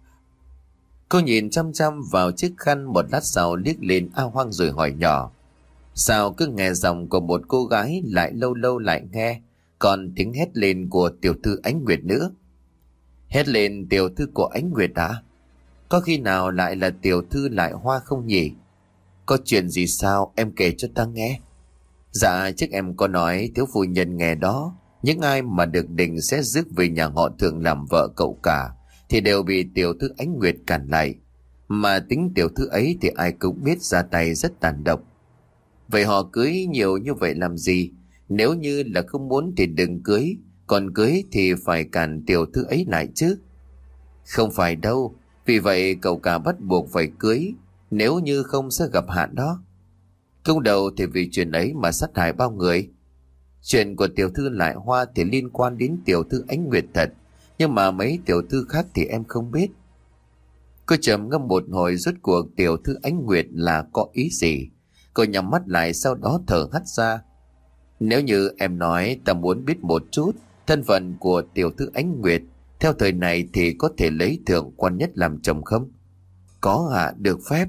Cô nhìn chăm chăm vào chiếc khăn, một lát sau liếc lên A Hoang rồi hỏi nhỏ: Sao cứ nghe giọng của một cô gái, lại lâu lâu lại nghe còn tiếng hét lên của tiểu thư Ánh Nguyệt nữa? Hét lên tiểu thư của Ánh Nguyệt à? Có khi nào lại là tiểu thư Lại Hoa không nhỉ? Có chuyện gì sao, em kể cho ta nghe. Dạ trước em có nói thiếu phu nhân nghe đó, những ai mà được định sẽ rước về nhà họ Thường làm vợ cậu cả thì đều bị tiểu thư Ánh Nguyệt cản lại. Mà tính tiểu thư ấy thì ai cũng biết ra tay rất tàn độc. Vậy họ cưới nhiều như vậy làm gì? Nếu như là không muốn thì đừng cưới, còn cưới thì phải cản tiểu thư ấy lại chứ. Không phải đâu, vì vậy cậu cả bắt buộc phải cưới, nếu như không sẽ gặp hạn đó. Công đầu thì vì chuyện ấy mà sát hại bao người. Chuyện của tiểu thư Lại Hoa thì liên quan đến tiểu thư Ánh Nguyệt thật, nhưng mà mấy tiểu thư khác thì em không biết. Cô trầm ngâm một hồi, rốt cuộc tiểu thư Ánh Nguyệt là có ý gì? Cô nhắm mắt lại, sau đó thở hắt ra. Nếu như em nói ta muốn biết một chút thân phận của tiểu thư Ánh Nguyệt theo thời này thì có thể lấy thượng quan nhất làm chồng không? Có ạ, à, được phép.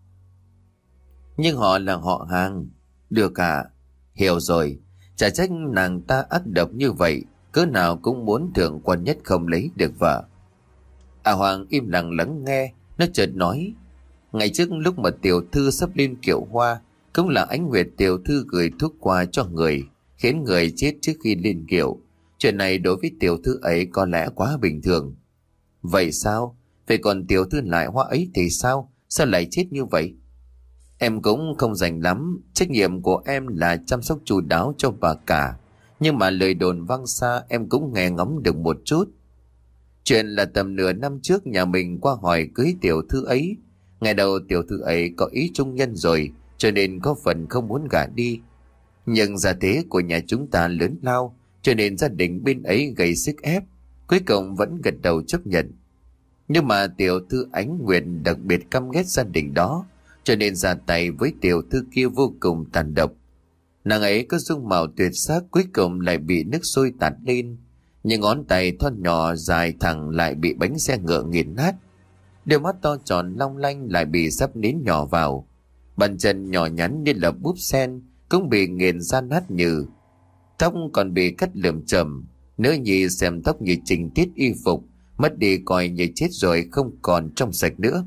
Nhưng họ là họ hàng. Được ạ, à, hiểu rồi. Chả trách nàng ta ác độc như vậy, cớ nào cũng muốn thượng quan nhất không lấy được vợ. À Hoàng im lặng lắng nghe. Nó chợt nói: Ngày trước lúc mà tiểu thư sắp lên kiệu hoa, cũng là Ánh Nguyệt tiểu thư gửi thuốc qua cho người, khiến người chết trước khi lên kiệu. Chuyện này đối với tiểu thư ấy có lẽ quá bình thường. Vậy sao? Vậy còn tiểu thư Lại Hoa ấy thì sao? Sao lại chết như vậy? Em cũng không rành lắm. Trách nhiệm của em là chăm sóc chu đáo cho bà cả, nhưng mà lời đồn vang xa em cũng nghe ngóng được một chút. Chuyện là tầm nửa năm trước nhà mình qua hỏi cưới tiểu thư ấy. Ngày đầu tiểu thư ấy có ý trung nhân rồi, cho nên có phần không muốn gả đi. Nhưng gia thế của nhà chúng ta lớn lao, cho nên gia đình bên ấy gây sức ép, cuối cùng vẫn gật đầu chấp nhận. Nhưng mà tiểu thư Ánh Nguyệt đặc biệt căm ghét gia đình đó, cho nên ra tay với tiểu thư kia vô cùng tàn độc. Nàng ấy có dung mạo tuyệt sắc, cuối cùng lại bị nước sôi tạt lên. Những ngón tay thon nhỏ dài thẳng lại bị bánh xe ngựa nghiền nát. Đôi mắt to tròn long lanh lại bị sắp nến nhỏ vào. Bàn chân nhỏ nhắn như là búp sen cũng bị nghiền ra nát nhừ. Tóc còn bị cắt lởm chởm. Nữ nhi xem tóc như trình tiết y phục, mất đi coi như chết rồi, không còn trong sạch nữa.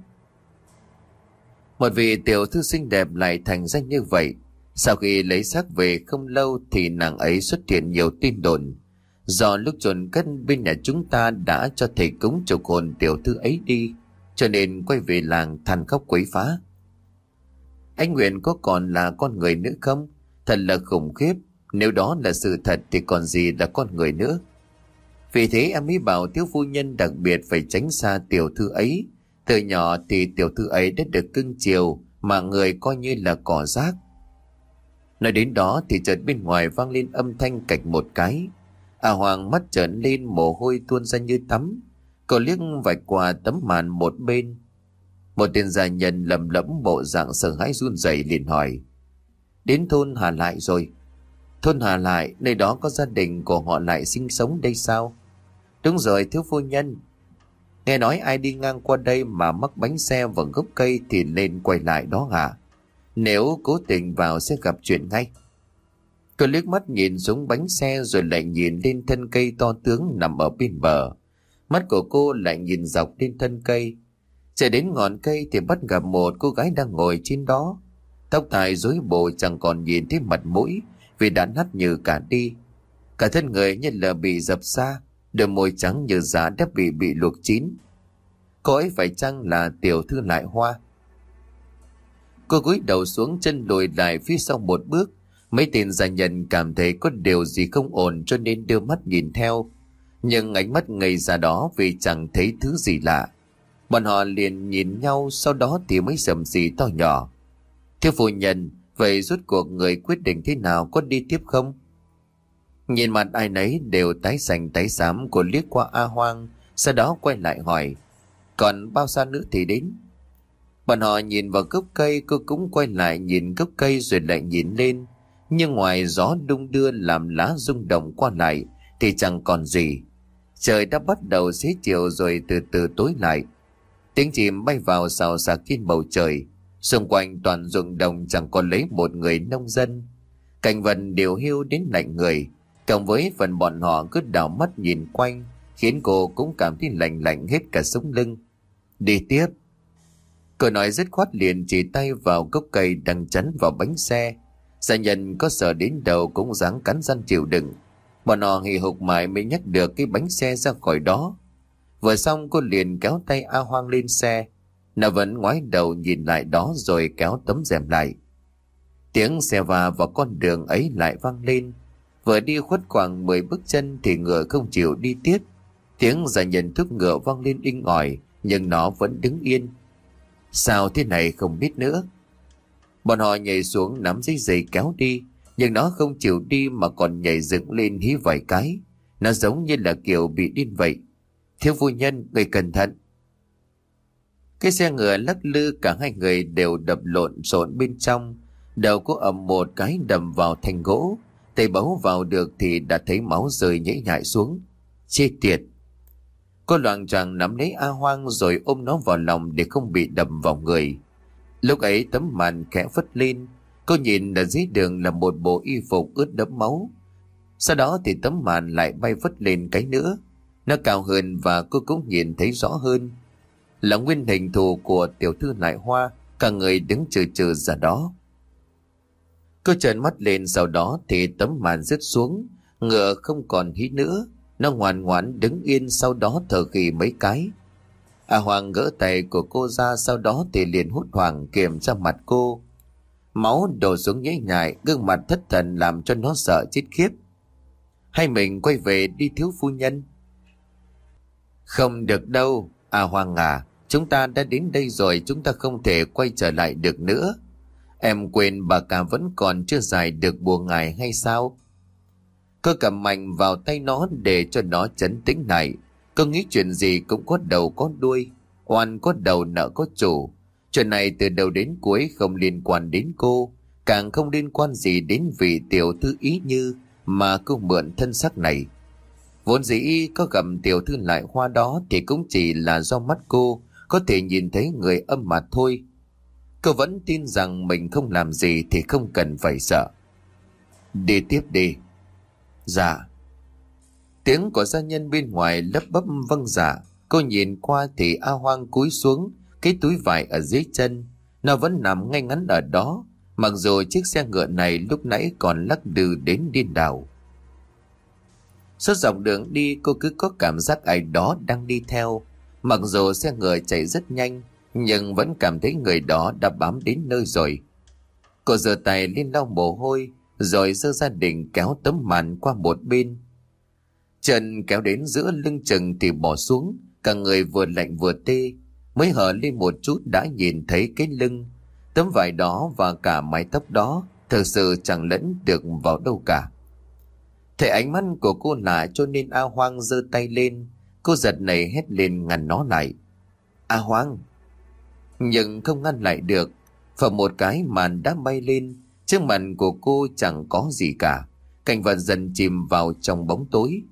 Một vị tiểu thư xinh đẹp lại thành ra như vậy. Sau khi lấy xác về không lâu thì nàng ấy xuất hiện nhiều tin đồn. Do lúc chôn cất bên nhà chúng ta đã cho thầy cúng trục hồn tiểu thư ấy đi, cho nên quay về làng than khóc quấy phá. Anh Nguyện có còn là con người nữa không? Thật là khủng khiếp. Nếu đó là sự thật thì còn gì là con người nữa. Vì thế em mới bảo thiếu phu nhân đặc biệt phải tránh xa tiểu thư ấy. Từ nhỏ thì tiểu thư ấy đã được cưng chiều, mà người coi như là cỏ rác. Nói đến đó thì chợt bên ngoài vang lên âm thanh cạch một cái. À Hoàng mắt trợn lên, mồ hôi tuôn ra như tắm. Cậu liếc vạch qua tấm màn một bên. Một tên gia nhân lầm lẫm bộ dạng sợ hãi run rẩy liền hỏi: Đến thôn Hà Lại rồi? Thôn Hà Lại, nơi đó có gia đình của họ Lại sinh sống đây sao? Đúng rồi thiếu phu nhân. Nghe nói ai đi ngang qua đây mà mắc bánh xe vào gốc cây thì nên quay lại đó hả? Nếu cố tình vào sẽ gặp chuyện ngay. Cô liếc mắt nhìn xuống bánh xe rồi lại nhìn lên thân cây to tướng nằm ở bên bờ. Mắt của cô lại nhìn dọc lên thân cây. Chạy đến ngọn cây thì bắt gặp một cô gái đang ngồi trên đó. Tóc tai rối bù chẳng còn nhìn thấy mặt mũi vì đã nát như cả đi. Cả thân người như là bị dập xa, đôi môi trắng như giá đã bị bị luộc chín. Cô ấy phải chăng là tiểu thư Lại Hoa? Cô cúi đầu xuống, chân lùi lại phía sau một bước. Mấy tên gia nhân cảm thấy có điều gì không ổn cho nên đưa mắt nhìn theo. Nhưng ánh mắt ngây ra đó vì chẳng thấy thứ gì lạ. Bọn họ liền nhìn nhau, sau đó thì mới sầm xì to nhỏ. Thưa phu nhân, vậy rốt cuộc người quyết định thế nào, có đi tiếp không? Nhìn mặt ai nấy đều tái xanh tái xám, cô liếc qua A Hoang, sau đó quay lại hỏi, còn bao xa nữa thì đến? Bọn họ nhìn vào gốc cây, cô cũng quay lại nhìn gốc cây rồi lại nhìn lên. Nhưng ngoài gió đung đưa làm lá rung động qua lại thì chẳng còn gì. Trời đã bắt đầu xế chiều rồi từ từ tối lại. Tiếng chim bay vào xào xạc trên bầu trời. Xung quanh toàn ruộng đồng chẳng còn lấy một người nông dân. Cảnh vật điều hiu đến lạnh người. Cộng với phần bọn họ cứ đảo mắt nhìn quanh, khiến cô cũng cảm thấy lạnh lạnh hết cả sống lưng. Đi tiếp. Cô nói dứt khoát liền chỉ tay vào gốc cây đang chắn vào bánh xe. Gia nhân có sợ đến đầu cũng dáng cắn răng chịu đựng. Bọn họ hì hục mãi mới nhắc được cái bánh xe ra khỏi đó. Vừa xong cô liền kéo tay A Hoang lên xe. Nó vẫn ngoái đầu nhìn lại đó rồi kéo tấm rèm lại. Tiếng xe va vào con đường ấy lại vang lên. Vừa đi khuất khoảng mười bước chân thì ngựa không chịu đi tiếp. Tiếng gia nhân thúc ngựa vang lên inh ỏi, nhưng nó vẫn đứng yên. Sao thế này không biết nữa. Bọn họ nhảy xuống nắm dây giày kéo đi, nhưng nó không chịu đi mà còn nhảy dựng lên hí vài cái. Nó giống như là kiểu bị điên vậy. Thiếu phu nhân, người cẩn thận. Cái xe ngựa lắc lư, cả hai người đều đập lộn xộn bên trong. Đầu có ầm một cái đầm vào thành gỗ. Tay bấu vào được thì đã thấy máu rơi nhễ nhại xuống. Chê tiệt. Cô loạng choạng nắm lấy A Hoang rồi ôm nó vào lòng để không bị đầm vào người. Lúc ấy tấm màn khẽ phất lên. Cô nhìn ở dưới đường là một bộ y phục ướt đẫm máu. Sau đó thì tấm màn lại bay phất lên cái nữa. Nó cao hơn và cô cũng nhìn thấy rõ hơn. Là nguyên hình thù của tiểu thư Lại Hoa, cả người đứng trừ trừ ra đó. Cô trợn mắt lên, sau đó thì tấm màn rớt xuống. Ngựa không còn hí nữa. Nó ngoan ngoãn đứng yên, sau đó thở khì mấy cái. A Hoàng gỡ tay của cô ra, sau đó thì liền hút hoảng kiềm ra mặt cô. Máu đổ xuống nhễ nhại, gương mặt thất thần làm cho nó sợ chết khiếp. Hay mình quay về đi thiếu phu nhân? Không được đâu, A Hoàng à, chúng ta đã đến đây rồi, chúng ta không thể quay trở lại được nữa. Em quên bà cả vẫn còn chưa giải được bùa ngải hay sao? Cô cầm mạnh vào tay nó để cho nó trấn tĩnh lại. Cô nghĩ chuyện gì cũng có đầu có đuôi, oan có đầu nợ có chủ. Chuyện này từ đầu đến cuối không liên quan đến cô, càng không liên quan gì đến vị tiểu thư Ý Như mà cô mượn thân xác này. Vốn dĩ có gặp tiểu thư Lại Hoa đó thì cũng chỉ là do mắt cô có thể nhìn thấy người âm mà thôi. Cô vẫn tin rằng mình không làm gì thì không cần phải sợ. Đi tiếp đi. Dạ. Tiếng của gia nhân bên ngoài lấp bấp vâng dạ. Cô nhìn qua thì A Hoang cúi xuống, cái túi vải ở dưới chân nó vẫn nằm ngay ngắn ở đó, mặc dù chiếc xe ngựa này lúc nãy còn lắc lư đến điên đảo. Suốt dọc đường đi cô cứ có cảm giác ai đó đang đi theo. Mặc dù xe ngựa chạy rất nhanh, nhưng vẫn cảm thấy người đó đã bám đến nơi rồi. Cô giơ tay lên lau mồ hôi, rồi giơ gia đình kéo tấm màn qua một bên. Chân kéo đến giữa lưng chừng thì bỏ xuống, cả người vừa lạnh vừa tê. Mới hở lên một chút đã nhìn thấy cái lưng. Tấm vải đó và cả mái tóc đó thực sự chẳng lẫn được vào đâu cả. Thấy ánh mắt của cô lạ cho nên A Hoang giơ tay lên. Cô giật nảy hét lên ngăn nó lại. A Hoang! Nhưng không ngăn lại được. Phầm một cái màn đã bay lên. Trước mặt của cô chẳng có gì cả. Cảnh vật dần chìm vào trong bóng tối.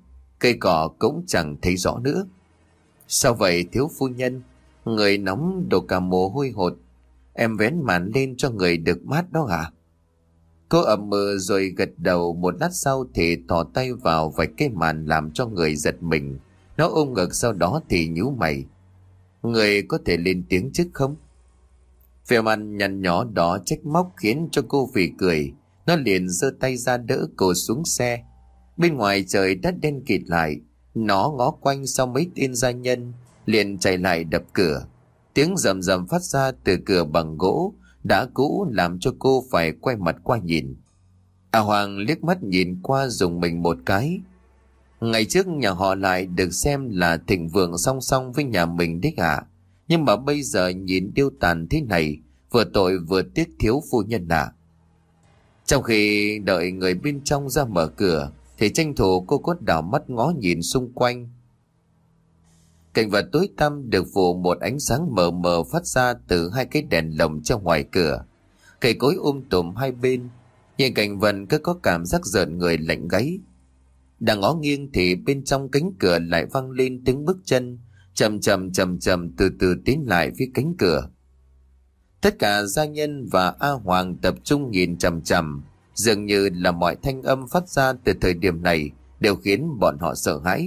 cây cỏ cũng chẳng thấy rõ nữa. Sao vậy thiếu phu nhân? Người nóng đổ cả mồ hôi hột. Em vén màn lên cho người được mát đó hả? Cô ậm ừ rồi gật đầu. Một lát sau thì thò tay vào vạch cái màn làm cho người giật mình. Nó ôm ngực, sau đó thì nhíu mày. Người có thể lên tiếng trước không? Vẻ mặt nhăn nhó đó trách móc khiến cho cô phì cười. Nó liền giơ tay ra đỡ cô xuống xe. Bên ngoài trời đất đen kịt lại. Nó ngó quanh sau mấy tên gia nhân, liền chạy lại đập cửa. Tiếng rầm rầm phát ra từ cửa bằng gỗ đã cũ làm cho cô phải quay mặt qua nhìn. A Hoàng liếc mắt nhìn qua dùng mình một cái. Ngày trước nhà họ lại được xem là thịnh vượng song song với nhà mình đích ạ. À. Nhưng mà bây giờ nhìn điêu tàn thế này, vừa tội vừa tiếc thiếu phu nhân ạ. À. Trong khi đợi người bên trong ra mở cửa, thì tranh thủ cô có đảo mắt ngó nhìn xung quanh. Cảnh vật tối tăm được phủ một ánh sáng mờ mờ phát ra từ hai cái đèn lồng trong ngoài cửa. Cây cối um tùm hai bên, nhìn cảnh vật cứ có cảm giác rợn người lạnh gáy. Đang ngó nghiêng thì bên trong cánh cửa lại vang lên tiếng bước chân, chậm chậm chậm chậm từ từ tiến lại phía cánh cửa. Tất cả gia nhân và A Hoàng tập trung nhìn chằm chằm, dường như là mọi thanh âm phát ra từ thời điểm này đều khiến bọn họ sợ hãi.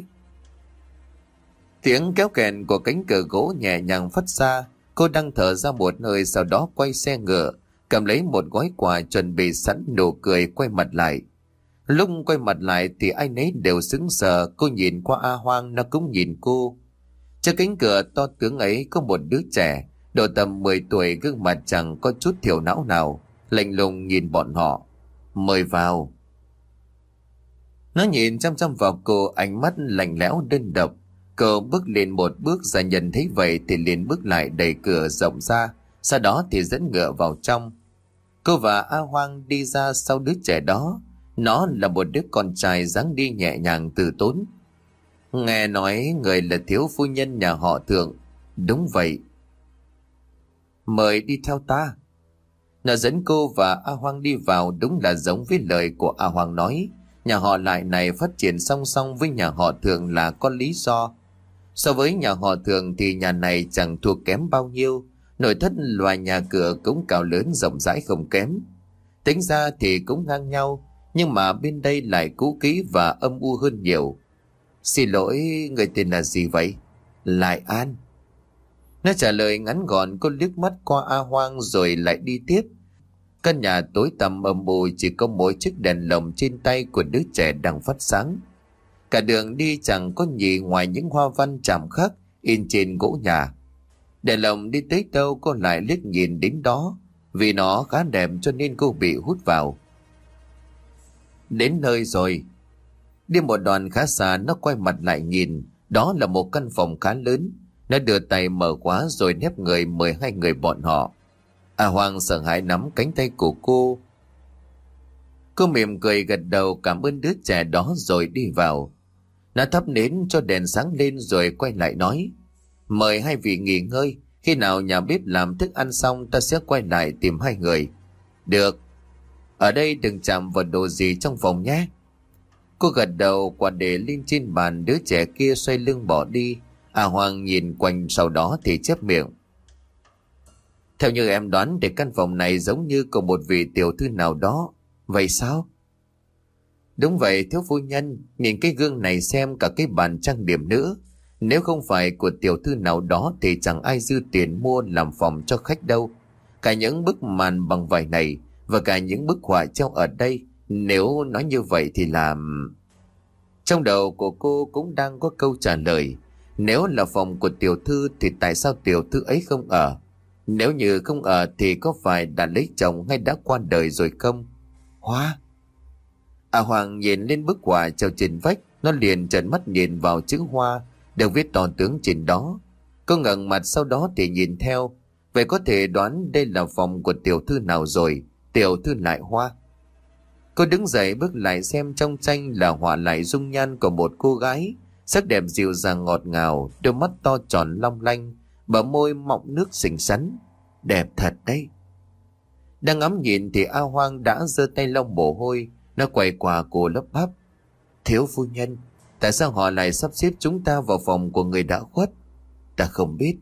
Tiếng kéo kèn của cánh cửa gỗ nhẹ nhàng phát ra. Cô đang thở ra một hơi, sau đó quay xe ngựa, cầm lấy một gói quà chuẩn bị sẵn, nụ cười quay mặt lại. Lúc quay mặt lại thì ai nấy đều sững sờ. Cô nhìn qua A Hoang, nó cũng nhìn cô. Trước cánh cửa to tướng ấy có một đứa trẻ độ tầm mười tuổi, gương mặt chẳng có chút thiểu não nào, lạnh lùng nhìn bọn họ. Mời vào. Nó nhìn chăm chăm vào cô, ánh mắt lạnh lẽo đơn độc. Cô bước lên một bước, gia nhân thấy vậy thì liền bước lại đẩy cửa rộng ra, sau đó thì dẫn ngựa vào trong. Cô và A Hoang đi ra sau đứa trẻ đó. Nó là một đứa con trai dáng đi nhẹ nhàng từ tốn. Nghe nói người là thiếu phu nhân nhà họ Thượng. Đúng vậy. Mời đi theo ta. Nó dẫn cô và A Hoang đi vào. Đúng là giống với lời của A Hoang nói. Nhà họ Lại này phát triển song song với nhà họ Thượng là có lý do. So với nhà họ Thượng thì nhà này chẳng thua kém bao nhiêu. Nội thất loài nhà cửa cũng cao lớn rộng rãi không kém. Tính ra thì cũng ngang nhau, nhưng mà bên đây lại cũ kỹ và âm u hơn nhiều. Xin lỗi, người tên là gì vậy? Lại An. Nó trả lời ngắn gọn. Cô liếc mắt qua A Hoang rồi lại đi tiếp. Căn nhà tối tăm âm u, chỉ có mỗi chiếc đèn lồng trên tay của đứa trẻ đang phát sáng. Cả đường đi chẳng có gì ngoài những hoa văn chạm khắc in trên gỗ nhà. Đèn lồng đi tới đâu cô lại liếc nhìn đến đó. Vì nó khá đẹp cho nên cô bị hút vào. Đến nơi rồi. Đi một đoạn khá xa, nó quay mặt lại nhìn. Đó là một căn phòng khá lớn. Nó đưa tay mở khóa rồi nép người mời hai người bọn họ. A Hoàng sợ hãi nắm cánh tay của cô. Cô mỉm cười gật đầu cảm ơn đứa trẻ đó rồi đi vào. Nó thắp nến cho đèn sáng lên rồi quay lại nói. Mời hai vị nghỉ ngơi. Khi nào nhà bếp làm thức ăn xong ta sẽ quay lại tìm hai người. Được. Ở đây đừng chạm vào đồ gì trong phòng nhé. Cô gật đầu, quả để lên trên bàn. Đứa trẻ kia xoay lưng bỏ đi. A Hoàng nhìn quanh sau đó thì chép miệng. Theo như em đoán thì căn phòng này giống như của một vị tiểu thư nào đó. Vậy sao? Đúng vậy thiếu phu nhân. Nhìn cái gương này xem, cả cái bàn trang điểm nữa. Nếu không phải của tiểu thư nào đó thì chẳng ai dư tiền mua làm phòng cho khách đâu. Cả những bức màn bằng vải này và cả những bức họa treo ở đây, nếu nói như vậy thì làm... Trong đầu của cô cũng đang có câu trả lời. Nếu là phòng của tiểu thư thì tại sao tiểu thư ấy không ở? Nếu như không ở thì có phải đã lấy chồng hay đã qua đời rồi không? Hoa! A Hoàng nhìn lên bức họa treo trên vách. Nó liền trợn mắt nhìn vào chữ Hoa được viết to tướng trên đó. Cô ngẩng mặt sau đó thì nhìn theo. Vậy có thể đoán đây là phòng của tiểu thư nào rồi? Tiểu thư Lại Hoa. Cô đứng dậy bước lại xem trong tranh là họa lại dung nhan của một cô gái. Sắc đẹp dịu dàng ngọt ngào, đôi mắt to tròn long lanh, bờ môi mọng nước xinh xắn. Đẹp thật đấy. Đang ngắm nhìn thì A Hoang đã giơ tay lau mồ hôi. Nó quay qua cô lấp bắp. Thiếu phu nhân, Tại sao họ lại sắp xếp chúng ta vào phòng của người đã khuất? Ta không biết.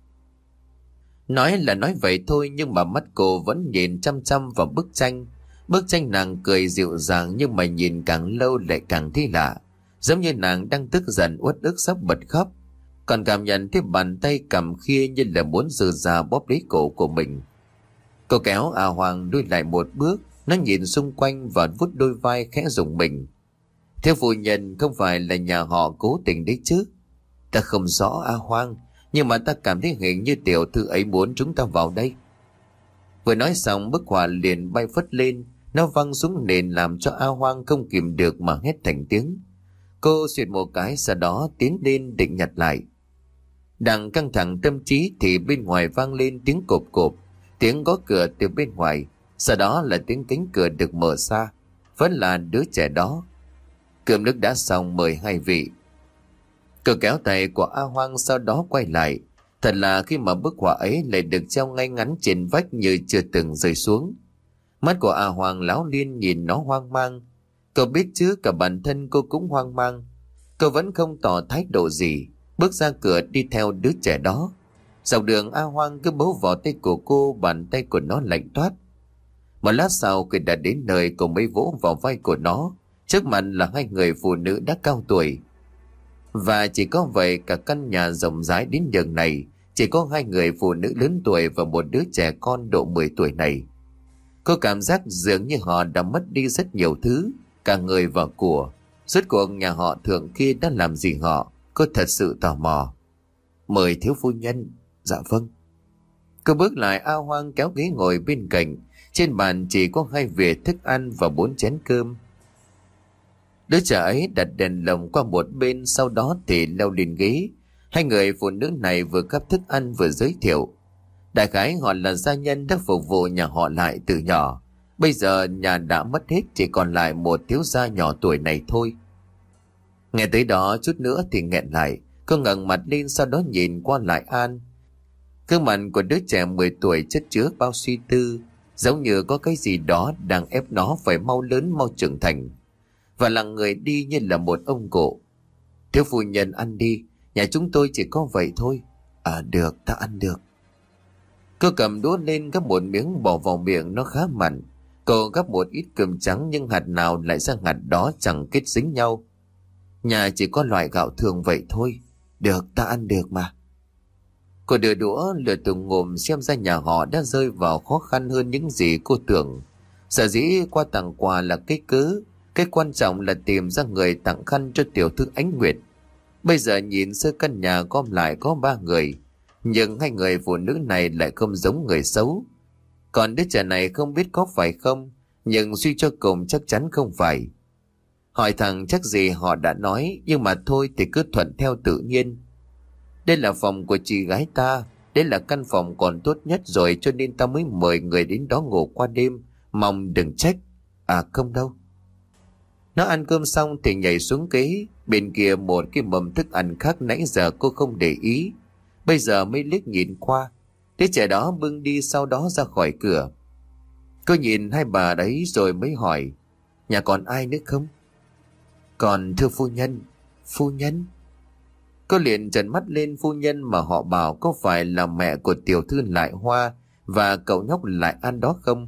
Nói là nói vậy thôi, nhưng mà mắt cô vẫn nhìn chăm chăm vào bức tranh. Bức tranh nàng cười dịu dàng, nhưng mà nhìn càng lâu lại càng thấy lạ, giống như nàng đang tức giận uất ức sắp bật khóc. Còn cảm nhận thấy bàn tay cầm khia như là muốn giơ ra bóp lấy cổ của mình. Cô kéo A Hoàng lui lại một bước, nó nhìn xung quanh và vuốt đôi vai khẽ rùng mình. Thiếu phu nhân, không phải là nhà họ cố tình đấy chứ? Ta không rõ A Hoàng, nhưng mà ta cảm thấy hình như tiểu thư ấy muốn chúng ta vào đây. Vừa nói xong, bức họa liền bay phất lên, nó văng xuống nền làm cho A Hoàng không kìm được mà hét thành tiếng. Cô xuyệt một cái, sau đó tiến lên định nhặt lại. Đang căng thẳng tâm trí thì bên ngoài vang lên tiếng cộp cộp, tiếng gõ cửa từ bên ngoài, sau đó là tiếng cánh cửa được mở ra. Vẫn là đứa trẻ đó. Cơm nước đã xong, mời hai vị. Cô kéo tay của A Hoang, sau đó quay lại. Thật là khi mà bức họa ấy lại được treo ngay ngắn trên vách như chưa từng rơi xuống. Mắt của A Hoang láo liên nhìn nó hoang mang. Cô biết chứ, cả bản thân cô cũng hoang mang. Cô vẫn không tỏ thái độ gì, bước ra cửa đi theo đứa trẻ đó. Dọc đường A Hoang cứ bấu vào tay của cô, bàn tay của nó lạnh toát. Một lát sau khi đã đến nơi, cô mới vỗ vào vai của nó. Trước mặt là hai người phụ nữ đã cao tuổi. Và chỉ có vậy, cả căn nhà rộng rãi đến nhường này chỉ có hai người phụ nữ lớn tuổi và một đứa trẻ con độ mười tuổi này. Cô cảm giác dường như họ đã mất đi rất nhiều thứ, cả người và của. Rốt cuộc nhà họ Thượng kia đã làm gì họ? Cô thật sự tò mò. Mời thiếu phu nhân. Dạ vâng. Cô bước lại, A Hoang kéo ghế ngồi bên cạnh. Trên bàn chỉ có hai vỉa thức ăn và bốn chén cơm. Đứa trẻ ấy đặt đèn lồng qua một bên, sau đó thì leo lên ghế. Hai người phụ nữ này vừa gắp thức ăn vừa giới thiệu. Đại khái họ là gia nhân đã phục vụ nhà họ lại từ nhỏ. Bây giờ nhà đã mất hết, chỉ còn lại một thiếu gia nhỏ tuổi này thôi. Nghe tới đó chút nữa thì nghẹn lại. Cô ngẩng mặt lên, sau đó nhìn qua lại An. Gương mặt của đứa trẻ mười tuổi chất chứa bao suy tư, giống như có cái gì đó đang ép nó phải mau lớn mau trưởng thành. Và là người đi như là một ông cụ. Thiếu phu nhân ăn đi, nhà chúng tôi chỉ có vậy thôi. À được, ta ăn được. Cô cầm đũa lên gắp một miếng bỏ vào miệng, nó khá mặn. Cô gắp một ít cơm trắng, nhưng hạt nào lại ra hạt đó chẳng kết dính nhau. Nhà chỉ có loại gạo thường vậy thôi. Được, ta ăn được mà. Cô đưa đũa lừa từng ngụm, xem ra nhà họ đã rơi vào khó khăn hơn những gì cô tưởng. Sở dĩ qua tặng quà là cái cớ, cái quan trọng là tìm ra người tặng khăn cho tiểu thư Ánh Nguyệt. Bây giờ nhìn sơ căn nhà gom lại có ba người, nhưng hai người phụ nữ này lại không giống người xấu. Còn đứa trẻ này không biết có phải không, nhưng suy cho cùng chắc chắn không phải. Hỏi thằng chắc gì họ đã nói, nhưng mà thôi thì cứ thuận theo tự nhiên. Đây là phòng của chị gái ta, đây là căn phòng còn tốt nhất rồi, cho nên ta mới mời người đến đó ngủ qua đêm, mong đừng trách. À không đâu. Nó ăn cơm xong thì nhảy xuống ghế. Bên kia một cái mầm thức ăn khác nãy giờ cô không để ý, bây giờ mới liếc nhìn qua. Đứa trẻ đó bưng đi, sau đó ra khỏi cửa. Cô nhìn hai bà đấy rồi mới hỏi, nhà còn ai nữa không? Còn thưa phu nhân. Phu nhân? Cô liền trợn mắt lên. Phu nhân mà họ bảo có phải là mẹ của tiểu thư Lại Hoa và cậu nhóc Lại An đó không?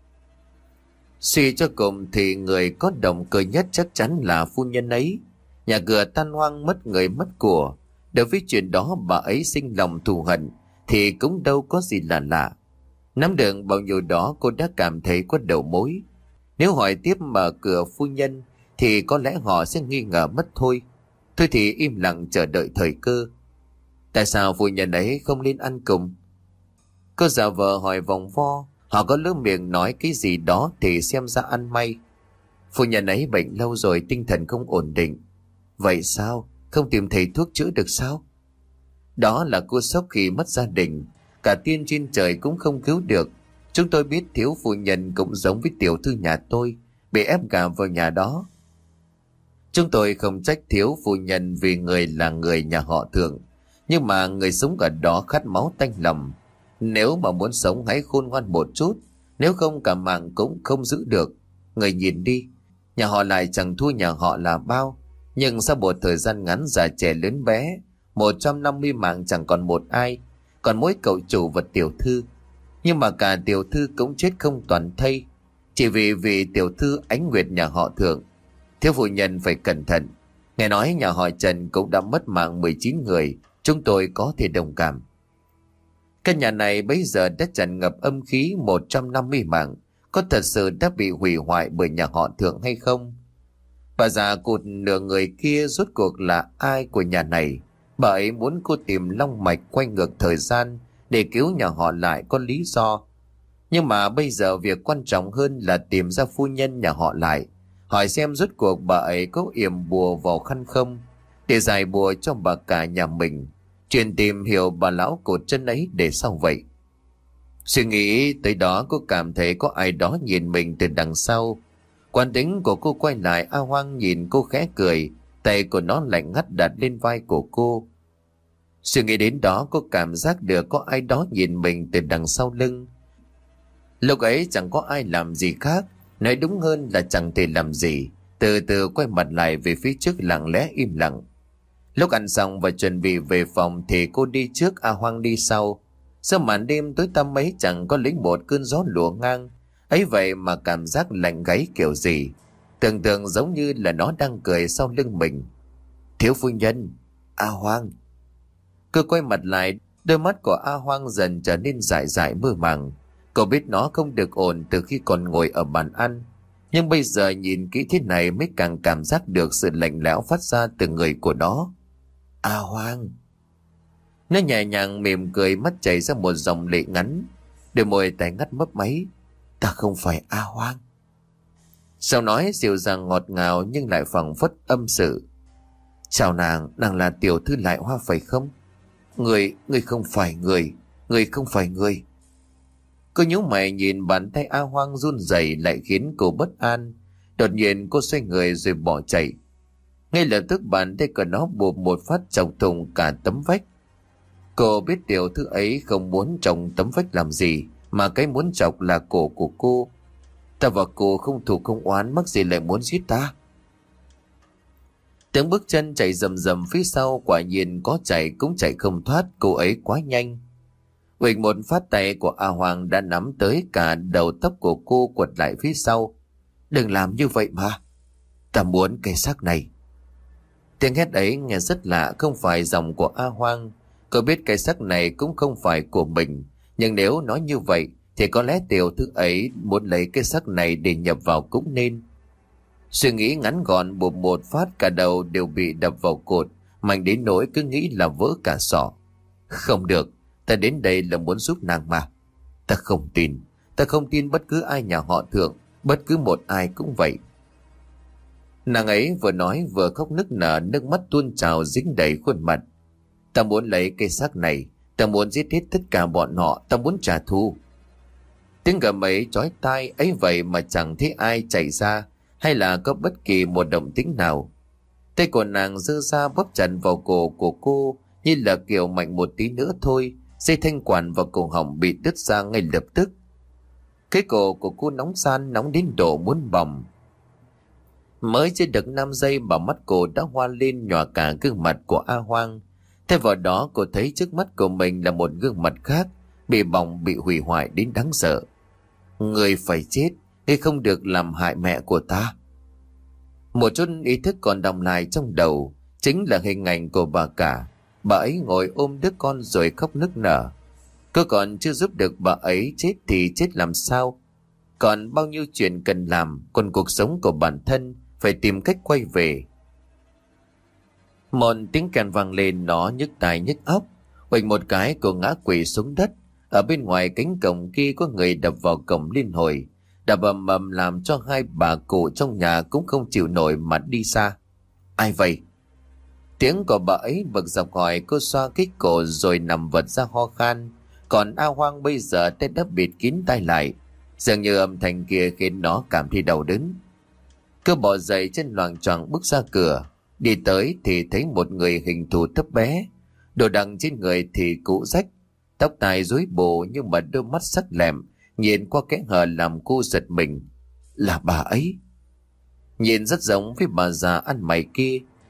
Suy cho cùng thì người có động cơ nhất chắc chắn là phu nhân ấy. Nhà cửa tan hoang, mất người mất của. Đối với chuyện đó bà ấy sinh lòng thù hận thì cũng đâu có gì là lạ. Nắm được bao nhiêu đó cô đã cảm thấy có đầu mối. Nếu hỏi tiếp mở cửa phu nhân thì có lẽ họ sẽ nghi ngờ mất thôi. Thôi thì im lặng chờ đợi thời cơ. Tại sao phu nhân ấy không lên ăn cùng? Cô giả vờ hỏi vòng vo. Họ có lỡ miệng nói cái gì đó thì xem ra ăn may. Phu nhân ấy bệnh lâu rồi, tinh thần không ổn định. Vậy sao? Không tìm thấy thuốc chữa được sao? Đó là cú sốc khi mất gia đình. Cả tiên trên trời cũng không cứu được. Chúng tôi biết thiếu phu nhân cũng giống với tiểu thư nhà tôi, bị ép gả vào nhà đó. Chúng tôi không trách thiếu phu nhân vì người là người nhà họ Thượng. Nhưng mà người sống ở đó khát máu tanh lòng. Nếu mà muốn sống hãy khôn ngoan một chút, nếu không cả mạng cũng không giữ được. Người nhìn đi, nhà họ Lại chẳng thua nhà họ là bao. Nhưng sau một thời gian ngắn già trẻ lớn bé, một trăm năm mươi mạng chẳng còn một ai, còn mỗi cậu chủ và tiểu thư. Nhưng mà cả tiểu thư cũng chết không toàn thây, chỉ vì vì tiểu thư Ánh Nguyệt nhà họ Thượng. Thiếu phu nhân phải cẩn thận. Nghe nói nhà họ Trần cũng đã mất mạng mười chín người, chúng tôi có thể đồng cảm. Căn nhà này bây giờ đã tràn ngập âm khí một trăm năm mươi mạng, có thật sự đã bị hủy hoại bởi nhà họ Thượng hay không? Bà già cụt nửa người kia rốt cuộc là ai của nhà này? Bà ấy muốn cô tìm long mạch quay ngược thời gian để cứu nhà họ lại có lý do. Nhưng mà bây giờ việc quan trọng hơn là tìm ra phu nhân nhà họ lại, hỏi xem rốt cuộc bà ấy có yểm bùa vào khăn không, để giải bùa cho bà cả nhà mình. Chuyện tìm hiểu bà lão cột chân ấy để sao vậy? Suy nghĩ tới đó, cô cảm thấy có ai đó nhìn mình từ đằng sau. Quán tính của cô quay lại, A Hoang nhìn cô khẽ cười, tay của nó lạnh ngắt đặt lên vai của cô. Suy nghĩ đến đó, cô cảm giác được có ai đó nhìn mình từ đằng sau lưng. Lúc ấy chẳng có ai làm gì khác, nói đúng hơn là chẳng thể làm gì. Từ từ quay mặt lại về phía trước, lặng lẽ im lặng. Lúc ăn xong và chuẩn bị về phòng thì cô đi trước, A Hoang đi sau. Sau màn đêm tối tăm ấy chẳng có lấy một cơn gió lùa ngang, ấy vậy mà cảm giác lạnh gáy kiểu gì. Tưởng tượng giống như là nó đang cười sau lưng mình. Thiếu phu nhân, A Hoang. Cô quay mặt lại, đôi mắt của A Hoang dần trở nên dại dại mơ màng. Cô biết nó không được ổn từ khi còn ngồi ở bàn ăn, nhưng bây giờ nhìn kỹ thế này mới càng cảm giác được sự lạnh lẽo phát ra từ người của nó. A Hoang. Nó nhẹ nhàng mỉm cười, mắt chảy ra một dòng lệ ngắn, đôi môi tay ngắt mấp máy. Ta không phải A Hoang. Sau nói dịu dàng ngọt ngào nhưng lại phảng phất âm sự. Chào nàng, nàng là tiểu thư Lại Hoa phải không? Người, người không phải người, người không phải người. Cô nhíu mày nhìn bàn tay A Hoang run rẩy lại khiến cô bất an. Đột nhiên cô xoay người rồi bỏ chạy. Ngay lập tức bàn tay của nó bụp một phát chọc thủng cả tấm vách. Cô biết tiểu thư ấy không muốn trồng tấm vách làm gì, mà cái muốn chọc là cổ của cô. Ta và cô không thù không oán, mắc gì lại muốn giết ta? Tiếng bước chân chạy rầm rầm phía sau, quả nhiên có chạy cũng chạy không thoát, cô ấy quá nhanh. Huỳnh một phát tay của A Hoàng đã nắm tới cả đầu tóc của cô, quật lại phía sau. Đừng làm như vậy mà. Ta muốn cây xác này. Tiếng hét ấy nghe rất lạ, không phải giọng của A Hoang. Cô biết cây xác này cũng không phải của mình, nhưng nếu nói như vậy thì có lẽ tiểu thư ấy muốn lấy cái xác này để nhập vào cũng nên. Suy nghĩ ngắn gọn, bụp một phát cả đầu đều bị đập vào cột, mạnh đến nỗi cứ nghĩ là vỡ cả sọ. Không được, ta đến đây là muốn giúp nàng mà. Ta không tin, ta không tin bất cứ ai nhà họ Thượng, bất cứ một ai cũng vậy. Nàng ấy vừa nói vừa khóc nức nở, nước mắt tuôn trào dính đầy khuôn mặt. Ta muốn lấy cây xác này, ta muốn giết hết tất cả bọn họ, ta muốn trả thù. Tiếng gầm ấy chói tai ấy vậy mà chẳng thấy ai chạy ra hay là có bất kỳ một động tĩnh nào. Tay của nàng giơ ra bóp chặt vào cổ của cô, như là kiểu mạnh một tí nữa thôi, dây thanh quản và cổ họng bị đứt ra ngay lập tức. Cái cổ của cô nóng san, nóng đến độ muốn bỏng. Mới chưa được năm giây mà mắt cô đã hoa lên nhòa cả gương mặt của A Hoang. Thay vào đó cô thấy trước mắt của mình là một gương mặt khác, bị bỏng, bị hủy hoại đến đáng sợ. Người phải chết, ngươi không được làm hại mẹ của ta. Một chút ý thức còn đọng lại trong đầu, chính là hình ảnh của bà cả. Bà ấy ngồi ôm đứa con rồi khóc nức nở. Cô còn chưa giúp được bà ấy chết thì chết làm sao? Còn bao nhiêu chuyện cần làm, còn cuộc sống của bản thân phải tìm cách quay về. Một tiếng kèn vang lên, nó nhức tai nhức óc. Huỳnh một cái cô ngã quỵ xuống đất. Ở bên ngoài cánh cổng kia có người đập vào cổng liên hồi, đập ầm ầm làm cho hai bà cụ trong nhà cũng không chịu nổi mà đi xa. Ai vậy? Tiếng của bà ấy bực dọc hỏi. Cô xoa kích cổ rồi nằm vật ra ho khan. Còn A Hoang bây giờ tay đã bịt kín tai lại, dường như âm thanh kia khiến nó cảm thấy đau đớn. Cô bỏ dậy, chân loạng choạng bước ra cửa. Đi tới thì thấy một người hình thù thấp bé, đồ đằng trên người thì cũ rách, tóc tai rối bù, nhưng mà đôi mắt sắc lẹm nhìn qua kẽ hở làm cô giật mình. Là bà ấy. Nhìn rất giống với bà già ăn mày kia,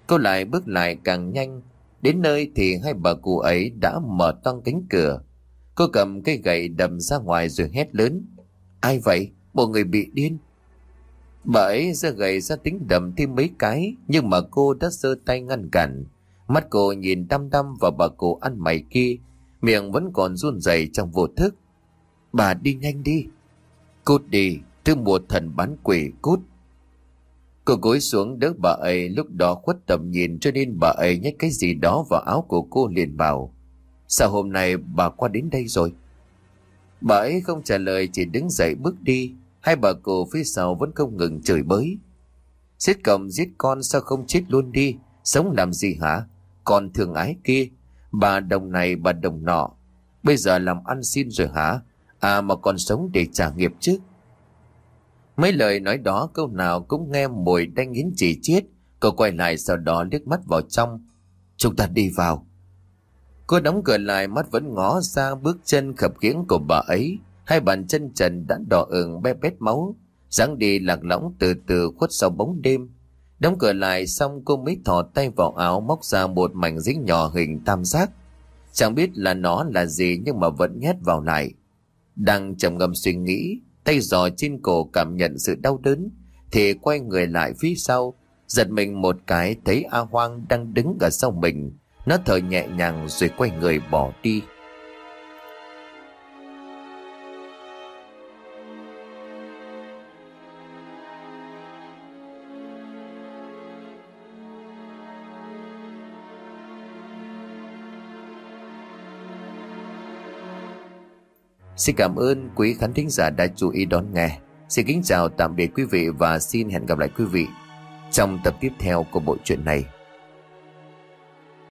Cô lại bước lại càng nhanh. Đến nơi thì hai bà cụ ấy đã mở toang cánh cửa. Cô cầm cây gậy đầm ra ngoài rồi hét lớn: Ai vậy? Một người bị điên. Bà ấy giơ gậy ra tính đầm thêm mấy cái, nhưng mà cô đã giơ tay ngăn cản. Mắt cô nhìn đăm đăm vào bà cụ ăn mày kia, miệng vẫn còn run rẩy trong vô thức. Bà đi nhanh đi. Cút đi, thứ một thần bán quỷ, cút. Cô cúi xuống đỡ bà ấy, lúc đó khuất tầm nhìn cho nên bà ấy nhét cái gì đó vào áo của cô, liền bảo: Sao hôm nay bà qua đến đây rồi? Bà ấy không trả lời, chỉ đứng dậy bước đi. Hai bà cụ phía sau vẫn không ngừng chửi bới: Giết cầm giết con sao không chết luôn đi? Sống làm gì hả? Con thương ái kia, bà đồng này bà đồng nọ, bây giờ làm ăn xin rồi hả? À mà còn sống để trả nghiệp chứ. Mấy lời nói đó câu nào cũng nghe mùi đanh nghiến chỉ chiết. Cô quay lại sau đó liếc mắt vào trong. Chúng ta đi vào. Cô đóng cửa lại, mắt vẫn ngó ra bước chân khập khiễng của bà ấy. Hai bàn chân trần đã đỏ ửng be bét máu, dáng đi lạc lõng từ từ khuất sau bóng đêm. Đóng cửa lại xong, cô mới thò tay vào áo móc ra một mảnh giấy nhỏ hình tam giác. Chẳng biết là nó là gì nhưng mà vẫn nhét vào lại. Đang trầm ngâm suy nghĩ, tay giò trên cổ cảm nhận sự đau đớn, thì quay người lại phía sau, giật mình một cái thấy A Hoang đang đứng ở sau mình. Nó thở nhẹ nhàng rồi quay người bỏ đi. Xin cảm ơn quý khán thính giả đã chú ý đón nghe. Xin kính chào tạm biệt quý vị và xin hẹn gặp lại quý vị trong tập tiếp theo của bộ truyện này.